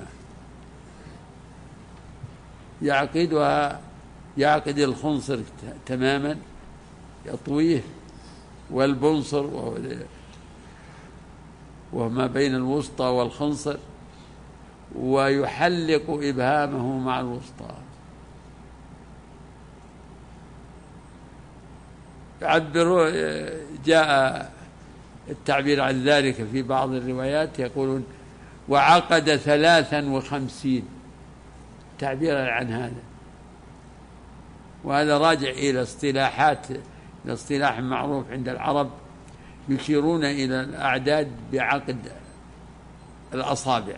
يعقدها يعقد الخنصر تماما يطويه، والبنصر وما بين الوسطى والخنصر، ويحلق إبهامه مع الوسطى. يعبروا جاء التعبير عن ذلك في بعض الروايات، يقولون وعقد ثلاثا وخمسين تعبيرا عن هذا، وهذا راجع إلى اصطلاحات الاصطلاح المعروف عند العرب، يشيرون إلى الأعداد بعقد الأصابع،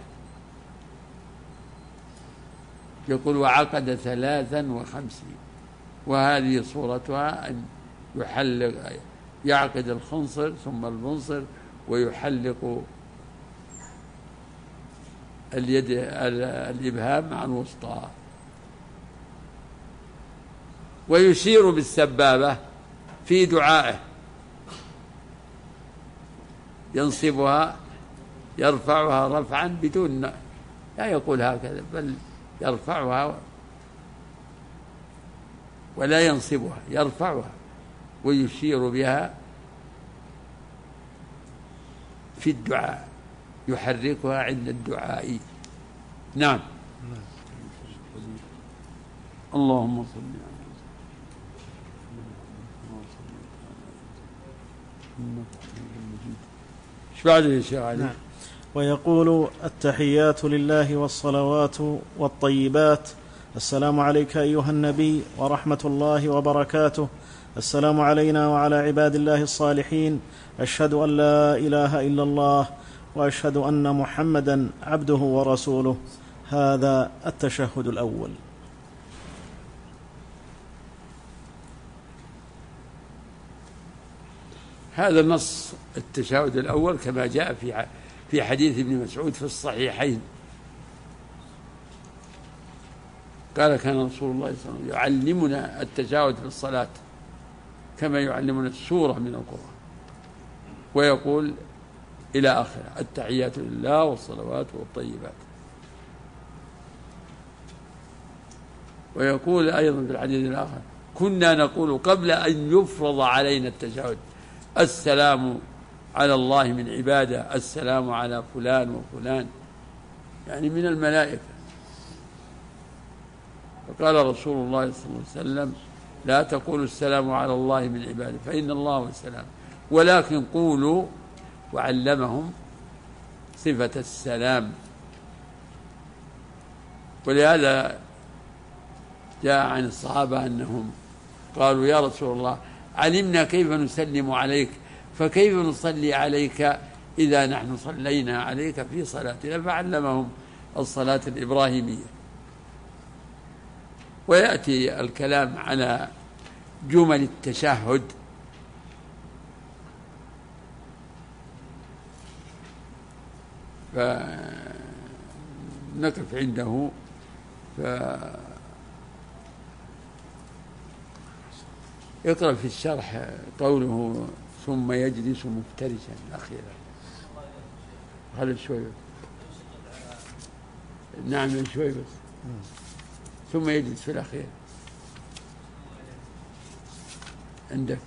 يقول وعقد ثلاثا وخمسين، وهذه صورتها أن يحلق يعقد الخنصر ثم البنصر ويحلق اليد الإبهام مع الوسطى، ويشير بالسبابة في دعائه، ينصبها يرفعها رفعا بدون، لا يقول هكذا بل يرفعها ولا ينصبها، يرفعها ويشير بها في الدعاء، يحركها عند الدعاء. نعم. اللهم صل على ايش بعد يا شيخ علي؟ نعم. ويقول التحيات لله والصلوات والطيبات: السلام عليك أيها النبي ورحمة الله وبركاته، السلام علينا وعلى عباد الله الصالحين، أشهد أن لا إله إلا الله وأشهد أن محمدا عبده ورسوله. هذا التشهد الأول. هذا نص التشهد الأول كما جاء في في حديث ابن مسعود في الصحيحين، قال كان رسول الله صلى الله عليه وسلم يعلمنا التشهد في الصلاة كما يعلمنا السورة من القرآن، ويقول إلى آخره: التحيات لله والصلوات والطيبات. ويقول أيضا في الحديث الآخر: كنا نقول قبل أن يفرض علينا التشهد: السلام على الله من عباده، السلام على فلان وفلان، يعني من الملائكة. فقال رسول الله صلى الله عليه وسلم: لا تقولوا السلام على الله من عباده فإن الله هو السلام، ولكن قولوا، وعلمهم صفة السلام. ولهذا جاء عن الصحابة أنهم قالوا: يا رسول الله، علمنا كيف نسلم عليك، فكيف نصلي عليك إذا نحن صلينا عليك في صلاتنا؟ فعلمهم الصلاة الإبراهيمية. ويأتي الكلام على جمل التشهد، فنقف عنده. فاقرأ في الشرح قوله: ثم يجلس مفترشا أخيرا. هذا شوي بس. نعم شوي بس. ثم يجلس في الأخير عندك.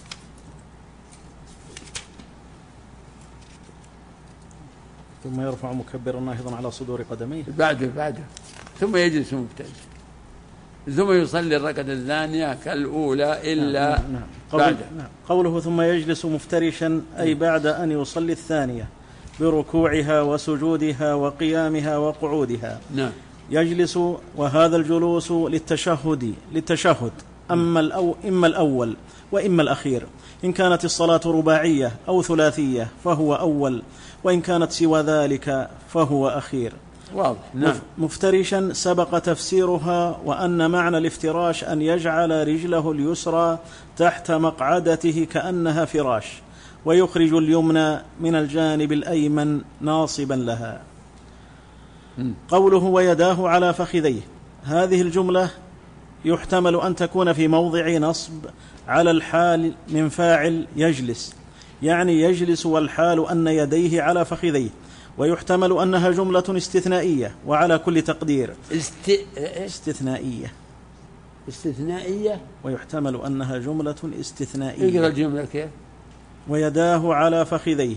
ثم يرفع مكبرا ناهضا على صدور قدميه. بعده بعده ثم يجلس مفترشا، ثم يصلي الركعة الثانية كالأولى إلا نعم نعم. قول بعد. نعم. قوله ثم يجلس مفترشا أي بعد أن يصلي الثانية بركوعها وسجودها وقيامها وقعودها. نعم. يجلس، وهذا الجلوس للتشهد للتشهد أما الأو إما الأول وإما الأخير. إن كانت الصلاة رباعية أو ثلاثية فهو أول، وإن كانت سوى ذلك فهو أخير. واضح. نعم. مفترشا سبق تفسيرها، وأن معنى الافتراش أن يجعل رجله اليسرى تحت مقعدته كأنها فراش، ويخرج اليمنى من الجانب الأيمن ناصبا لها. م. قوله ويداه على فخذيه، هذه الجملة يحتمل أن تكون في موضع نصب على الحال من فاعل يجلس، يعني يجلس والحال أن يديه على فخذيه، ويحتمل أنها جملة استثنائية، وعلى كل تقدير است... استثنائية استثنائية ويحتمل أنها جملة استثنائية. اقرأ الجملة كيف؟ ويداه على فخذيه.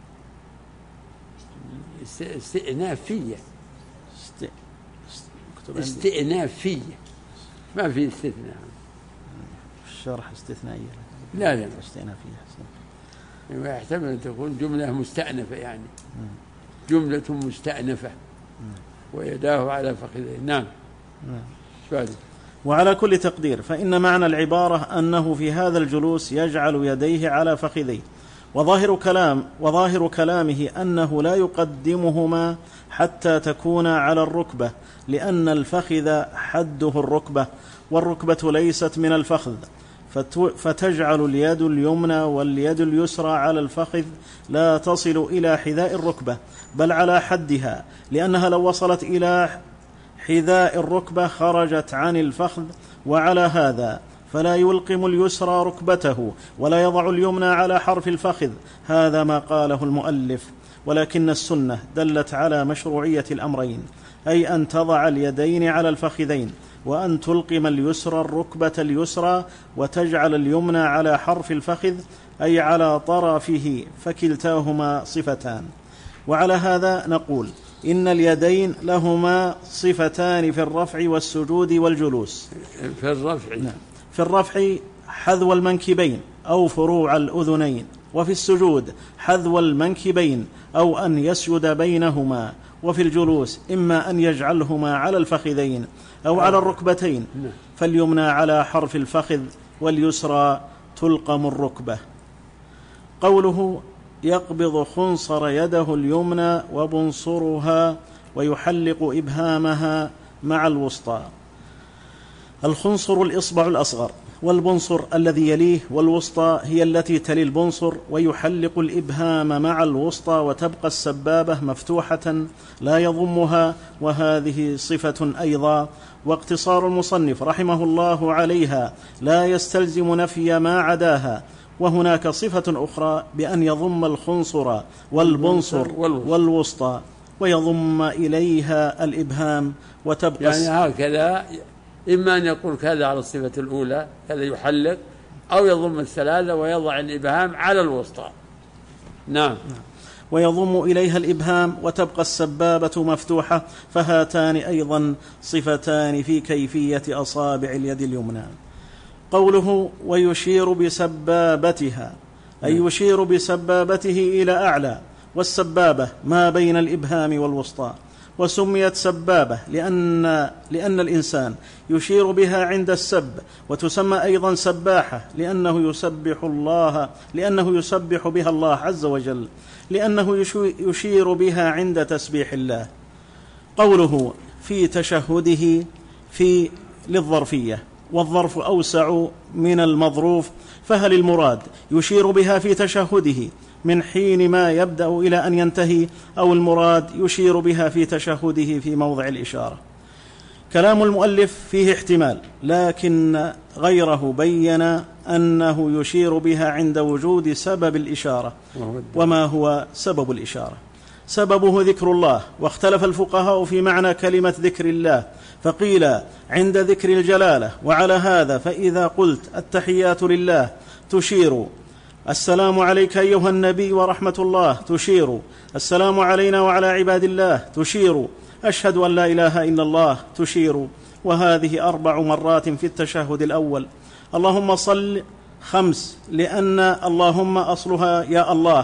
است... استئنافية. است... استئنافية، ما في استثناء. الشرح استثنائية. لا لا استئنافية. ويحتمل أن تكون جملة مستأنفة، يعني جملة مستأنفة. ويداه على فخذيه. نعم. نعم. وعلى كل تقدير فإن معنى العبارة أنه في هذا الجلوس يجعل يديه على فخذيه، وظاهر كلام وظاهر كلامه أنه لا يقدمهما حتى تكون على الركبة، لأن الفخذ حده الركبة، والركبة ليست من الفخذ، فتجعل اليد اليمنى واليد اليسرى على الفخذ لا تصل إلى حذاء الركبة بل على حدها، لأنها لو وصلت إلى حذاء الركبة خرجت عن الفخذ. وعلى هذا فلا يلقم اليسرى ركبته ولا يضع اليمنى على حرف الفخذ، هذا ما قاله المؤلف. ولكن السنة دلت على مشروعية الأمرين، أي أن تضع اليدين على الفخذين، وأن تلقم اليسرى الركبة اليسرى وتجعل اليمنى على حرف الفخذ أي على طرفه، فكلتاهما صفتان. وعلى هذا نقول إن اليدين لهما صفتان في الرفع والسجود والجلوس. في الرفع نعم. في الرفع حذو المنكبين أو فروع الأذنين، وفي السجود حذو المنكبين أو أن يسجد بينهما، وفي الجلوس إما أن يجعلهما على الفخذين أو على الركبتين، فاليمنى على حرف الفخذ واليسرى تلقم الركبة. قوله يقبض خنصر يده اليمنى وبنصرها ويحلق إبهامها مع الوسطى. الخنصر الإصبع الأصغر، والبنصر الذي يليه، والوسطى هي التي تلي البنصر، ويحلق الإبهام مع الوسطى وتبقى السبابة مفتوحة لا يضمها، وهذه صفة أيضا. واقتصار المصنف رحمه الله عليها لا يستلزم نفي ما عداها، وهناك صفة أخرى بأن يضم الخنصر والبنصر والوسطى ويضم إليها الإبهام وتبقى يعني هكذا، إما أن يقول كذا على الصفة الأولى كذا يحلق، أو يضم الثلاثة ويضع الإبهام على الوسطى. نعم. ويضم إليها الإبهام وتبقى السبابة مفتوحة، فهاتان أيضا صفتان في كيفية أصابع اليد اليمنى. قوله ويشير بسبابتها، أي يشير بسبابته إلى أعلى، والسبابة ما بين الإبهام والوسطى، وسميت سبابة لأن, لأن الإنسان يشير بها عند السب، وتسمى أيضا سباحة لأنه يسبح الله لأنه يسبح بها الله عز وجل، لأنه يشير بها عند تسبيح الله. قوله في تشهده في للظرفية، والظرف أوسع من المظروف، فهل المراد يشير بها في تشهده من حين ما يبدأ إلى أن ينتهي، أو المراد يشير بها في تشهده في موضع الإشارة؟ كلام المؤلف فيه احتمال، لكن غيره بين أنه يشير بها عند وجود سبب الإشارة. وما هو سبب الإشارة؟ سببه ذكر الله، واختلف الفقهاء في معنى كلمة ذكر الله، فقيل عند ذكر الجلالة. وعلى هذا فإذا قلت التحيات لله تشير، السلام عليك أيها النبي ورحمة الله تشير، السلام علينا وعلى عباد الله تشير، أشهد أن لا إله إلا الله تشير. وهذه أربع مرات في التشهد الأول. اللهم صل خمس، لأن اللهم أصلها يا الله.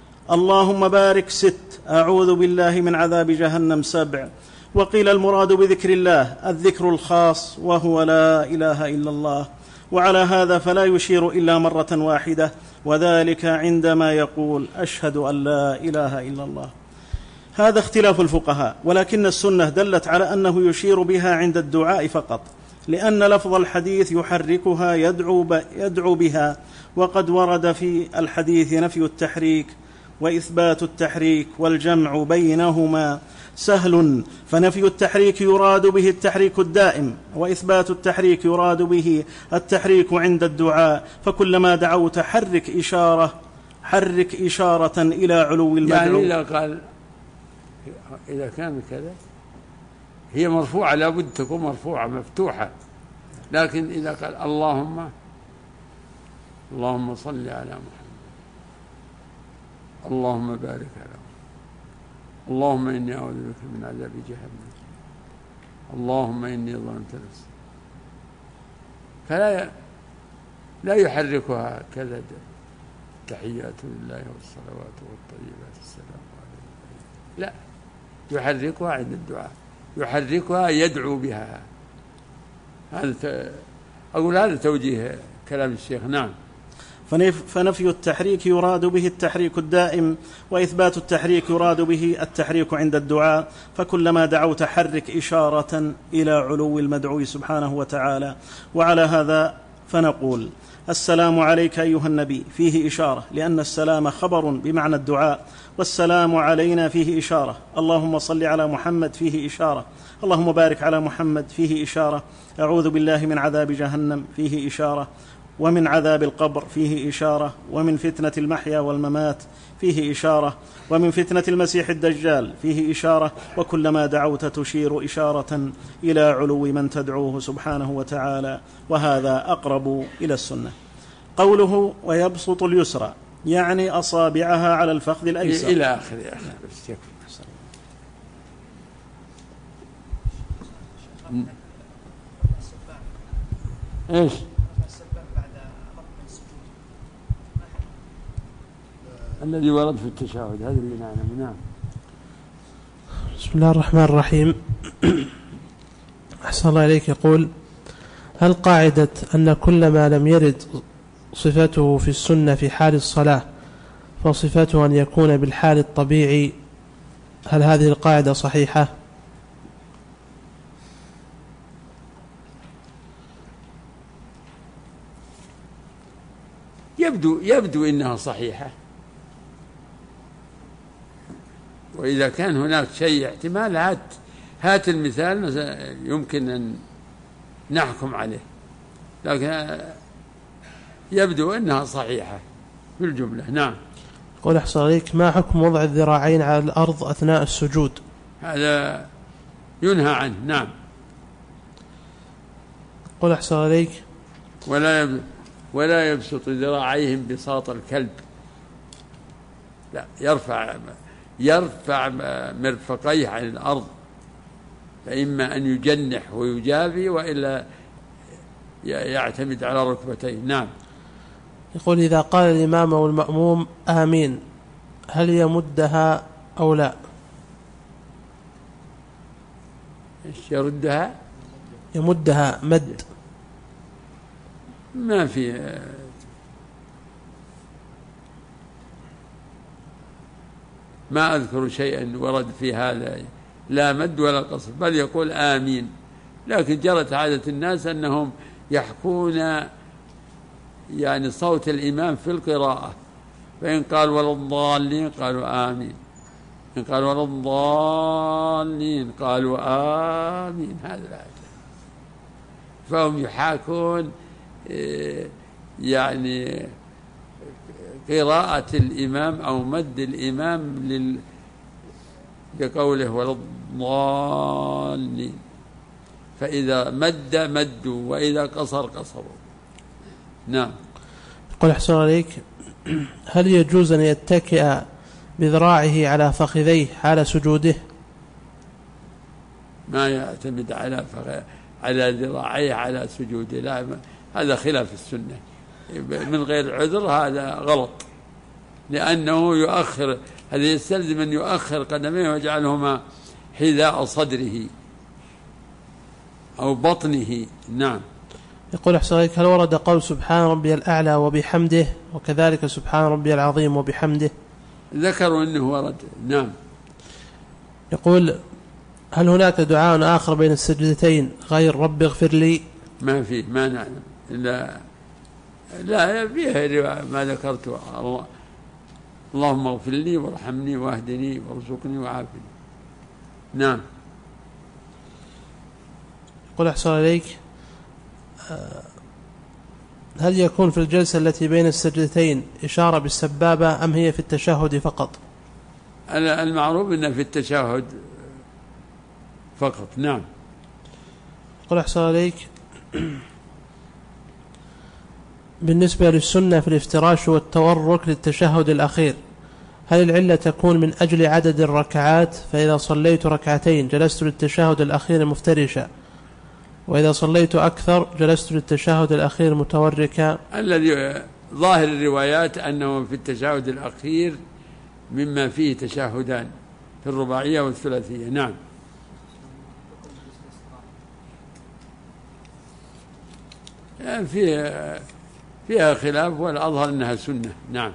اللهم بارك ست، أعوذ بالله من عذاب جهنم سبع. وقيل المراد بذكر الله الذكر الخاص وهو لا إله إلا الله. وعلى هذا فلا يشير إلا مرة واحدة، وذلك عندما يقول أشهد أن لا إله إلا الله. هذا اختلاف الفقهاء، ولكن السنة دلت على أنه يشير بها عند الدعاء فقط، لأن لفظ الحديث يحركها يدعو, ب... يدعو بها، وقد ورد في الحديث نفي التحريك وإثبات التحريك، والجمع بينهما سهل، فنفي التحريك يراد به التحريك الدائم، وإثبات التحريك يراد به التحريك عند الدعاء. فكلما دعوت حرك إشارة حرك إشارة إلى علو المدعو. يعني إذا قال إذا كان كذا هي مرفوعة، لابد تكون مرفوعة مفتوحة، لكن إذا قال اللهم اللهم صل على محمد، اللهم بارك على محمد، اللهم إني أعوذ بك من عذاب جهنم، اللهم إني ظلمت نفسي، فلا لا يحركها كذا. تحيات لله والصلوات والطيبات السلام عليكم، لا، يحركها عند الدعاء، يحركها يدعو بها. هذا أقول هذا توجيه كلام الشيخ. نعم. فنفي التحريك يراد به التحريك الدائم، وإثبات التحريك يراد به التحريك عند الدعاء، فكلما دعوت حرك إشارة إلى علو المدعو سبحانه وتعالى. وعلى هذا فنقول: السلام عليك أيها النبي فيه إشارة، لأن السلام خبر بمعنى الدعاء، والسلام علينا فيه إشارة. اللهم صل على محمد فيه إشارة. اللهم بارك على محمد فيه إشارة. أعوذ بالله من عذاب جهنم فيه إشارة، ومن عذاب القبر فيه إشارة، ومن فتنة المحيا والممات فيه إشارة، ومن فتنة المسيح الدجال فيه إشارة. وكلما دعوت تشير إشارة إلى علو من تدعوه سبحانه وتعالى، وهذا أقرب إلى السنة. قوله: ويبسط اليسرى، يعني أصابعها على الفخذ الأيسر إلى آخر يا أخي. بس يكفي. إيش؟ الذي ورد في التشهد هذا اللي نعلم. نعم. بسم الله الرحمن الرحيم. أحسن الله إليك. يقول: هل قاعدة أن كل ما لم يرد صفته في السنة في حال الصلاة فصفته أن يكون بالحال الطبيعي، هل هذه القاعدة صحيحة؟ يبدو يبدو إنها صحيحة، وإذا كان هناك شيء احتمال هات هات المثال يمكن أن نحكم عليه، لكن يبدو أنها صحيحة في الجملة. نعم. قول: أحسن عليك، ما حكم وضع الذراعين على الأرض أثناء السجود؟ هذا ينهى عنه. نعم. قول: أحسن عليك، ولا يب... ولا يبسط ذراعيهم بساط الكلب، لا، يرفع يرفع مرفقيه عن الأرض، فإما أن يجنح ويجافي، وإلا يعتمد على ركبتيه. نعم. يقول: إذا قال الإمام أو المأموم آمين هل يمدها أو لا؟ إيش يردها؟ يمدها مد. ما في ما أذكر شيئا ورد في هذا، لا مد ولا قصر، بل يقول آمين. لكن جرت عادة الناس أنهم يحكون يعني صوت الإمام في القراءة، فإن قال ولا الضالين قالوا آمين، إن قال ولا الضالين قالوا آمين. هذا لا، فهم يحاكون يعني قراءة الإمام أو مد الإمام لل... بقوله ولا الضالين، فإذا مد مدوا وإذا قصر قصروا. نعم. قل: أحسن عليك، هل يجوز أن يتكئ بذراعه على فخذيه حال سجوده؟ ما يعتمد على فخ... على ذراعيه على سجوده، لا، هذا خلاف السنة. من غير عذر هذا غلط، لأنه يؤخر، هذا يستلزم أن يؤخر قدميه ويجعلهما حذاء صدره أو بطنه. نعم. يقول: أحسن عليك، هل ورد قول سبحان ربي الأعلى وبحمده وكذلك سبحان ربي العظيم وبحمده؟ ذكروا أنه ورد. نعم. يقول: هل هناك دعاء آخر بين السجدتين غير رب اغفر لي؟ ما في، ما نعلم. لا لا فيه ما ذكرته، الله اللهم اغفر لي وارحمني واهدني وارزقني وعافني. نعم. يقول: أحسن عليك، هل يكون في الجلسة التي بين السجدتين إشارة بالسبابة أم هي في التشهد فقط؟ المعروف أنه في التشهد فقط. نعم. يقول: أحسن عليك، بالنسبة للسنة في الافتراش والتورك للتشهد الأخير، هل العلة تكون من أجل عدد الركعات؟ فإذا صليت ركعتين جلست للتشهد الأخير مفترشا، وإذا صليت أكثر جلست للتشهد الأخير متوركا. الذي ظاهر الروايات أنه في التشهد الأخير مما فيه تشهدان، في الرباعية والثلاثية. نعم. فيها فيها خلاف، والأظهر أنها سنة. نعم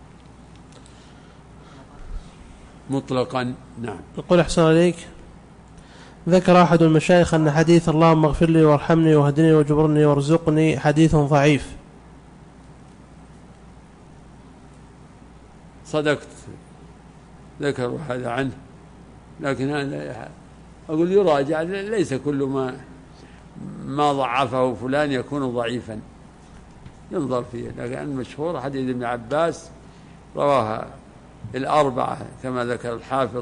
مطلقا. نعم. يقول أحسن عليك، ذكر أحد المشايخ أن حديث اللهم اغفر لي وارحمني واهدني وجبرني وارزقني حديث ضعيف. صدقت، ذكروا هذا عنه، لكن هذا أقول يراجع، ليس كل ما ما ضعفه فلان يكون ضعيفا، ينظر فيه. لكن المشهور حديث ابن عباس رواها الأربعة كما ذكر الحافظ.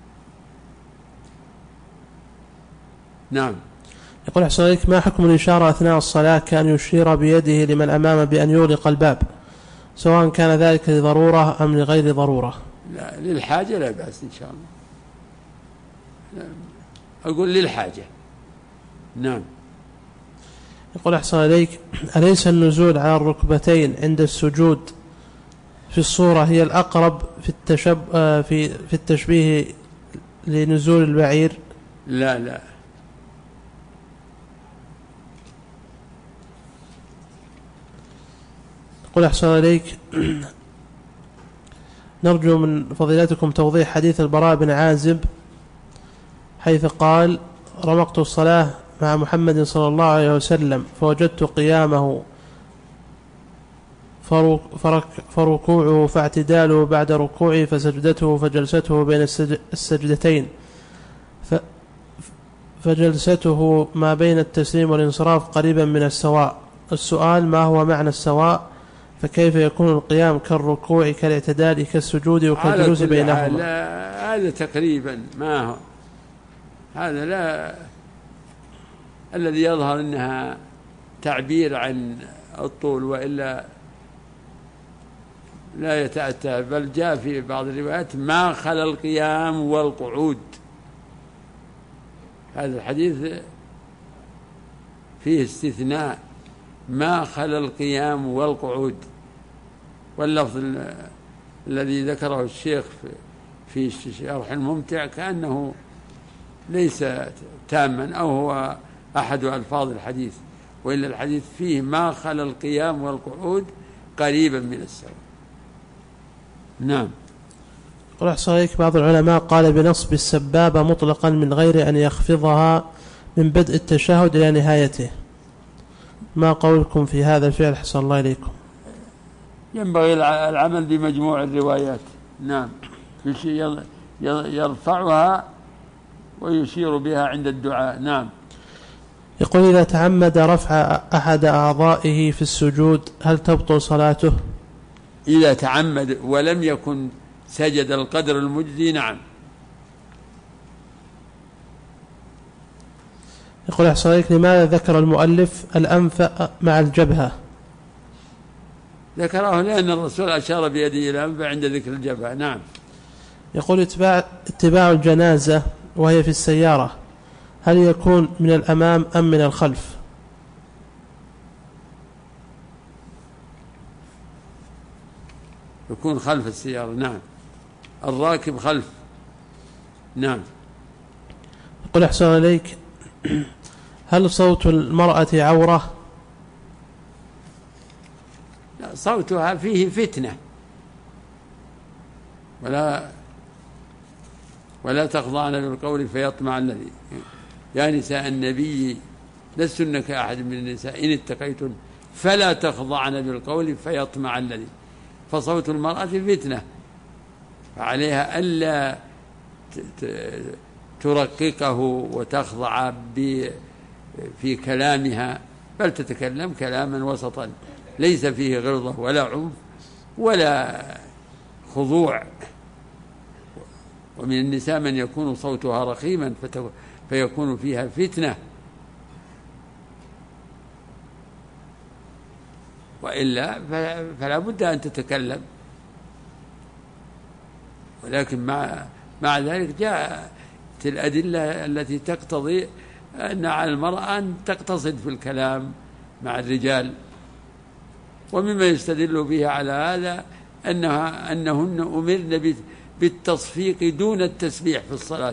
نعم. يقول أحسن عليك، ما حكم الإشارة أثناء الصلاة كأن يشير بيده لمن أمامه بأن يغلق الباب، سواء كان ذلك لضرورة أم لغير ضرورة؟ لا، للحاجة لا بأس إن شاء الله، أقول للحاجة. نعم. يقول أحسن عليك، أليس النزول على الركبتين عند السجود في الصورة هي الأقرب في التشب في في التشبيه لنزول البعير؟ لا لا، يقول أحسن عليك، نرجو من فضيلتكم توضيح حديث البراء بن عازب حيث قال: رمقت الصلاة مع محمد صلى الله عليه وسلم فوجدت قيامه فركوعه فاعتداله بعد ركوعه فسجدته فجلسته بين السجدتين فجلسته ما بين التسليم والانصراف قريبا من السواء. السؤال: ما هو معنى السواء؟ فكيف يكون القيام كالركوع كالاعتدال كالسجود وكالجلوس بينهما؟ هذا تقريبا ما هو هذا، لا الذي يظهر أنها تعبير عن الطول، وإلا لا يتأتى. بل جاء في بعض الروايات ما خلا القيام والقعود. هذا الحديث فيه استثناء، ما خلا القيام والقعود. واللفظ الذي ذكره الشيخ في شرح الممتع كأنه ليس تاما، أو هو أحد ألفاظ الحديث، وإلا الحديث فيه ما خلا القيام والقعود قريبا من السواء. نعم. قال أحسن عليك، بعض العلماء قال بنصب السبابة مطلقا من غير أن يخفضها من بدء التشهد إلى نهايته، ما قولكم في هذا الفعل؟ حسن الله إليكم. ينبغي العمل بمجموع الروايات. نعم، يرفعها ويشير بها عند الدعاء. نعم. يقول: إذا تعمد رفع أحد أعضائه في السجود هل تبطل صلاته؟ إذا تعمد ولم يكن سجد القدر المجزي نعم. يقول أحسن عليك، لماذا ذكر المؤلف الأنف مع الجبهة؟ ذكره لأن الرسول أشار بيده إلى الأنف عند ذكر الجبهة. نعم. يقول: اتباع, اتباع الجنازة وهي في السيارة هل يكون من الأمام أم من الخلف؟ يكون خلف السيارة. نعم، الراكب خلف. نعم. يقول أحسن عليك، هل صوت المرأة عورة؟ لا، صوتها فيه فتنة، ولا ولا تخضعن بالقول فيطمع الذي. يا نساء النبي لستن كأحد من النساء إن اتقيتن فلا تخضعن بالقول فيطمع الذي. فصوت المرأة فتنة، فعليها ألا ترققه وتخضع في كلامها، بل تتكلم كلاما وسطا ليس فيه غلظة ولا عنف ولا خضوع. ومن النساء من يكون صوتها رخيما فيكون فيها فتنة، وإلا فلا بد أن تتكلم. ولكن مع مع ذلك جاءت الأدلة التي تقتضي أن على المرأة أن تقتصد في الكلام مع الرجال. ومما يستدل به على هذا أنها أنهن أمرن بالتصفيق دون التسبيح في الصلاة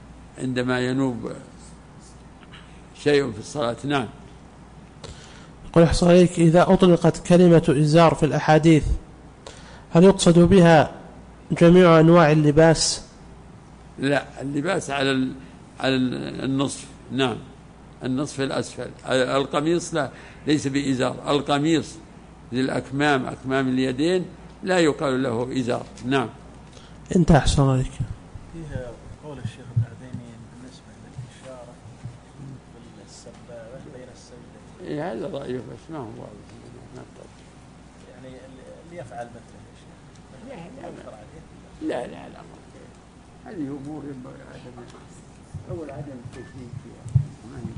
عندما ينوب شيء في الصلاة. نعم. يقول أحسن عليك، إذا أطلقت كلمة إزار في الأحاديث هل يقصد بها جميع أنواع اللباس؟ لا، اللباس على ال... على النصف. نعم، النصف الأسفل. القميص لا، ليس بإزار. القميص للأكمام، أكمام اليدين، لا يقال له إزار. نعم. انت أحسن عليك. فيها قول الشيخ العثيمين بالنسبة للإشارة بالسبابة بين السجدتين. إيه هذا رأيه بس ما هو واضح. يعني اللي يفعل مثله يا شيخ لا لا لا لا، هذه أمور ينبغي عدم أول عدم التشريك فيها.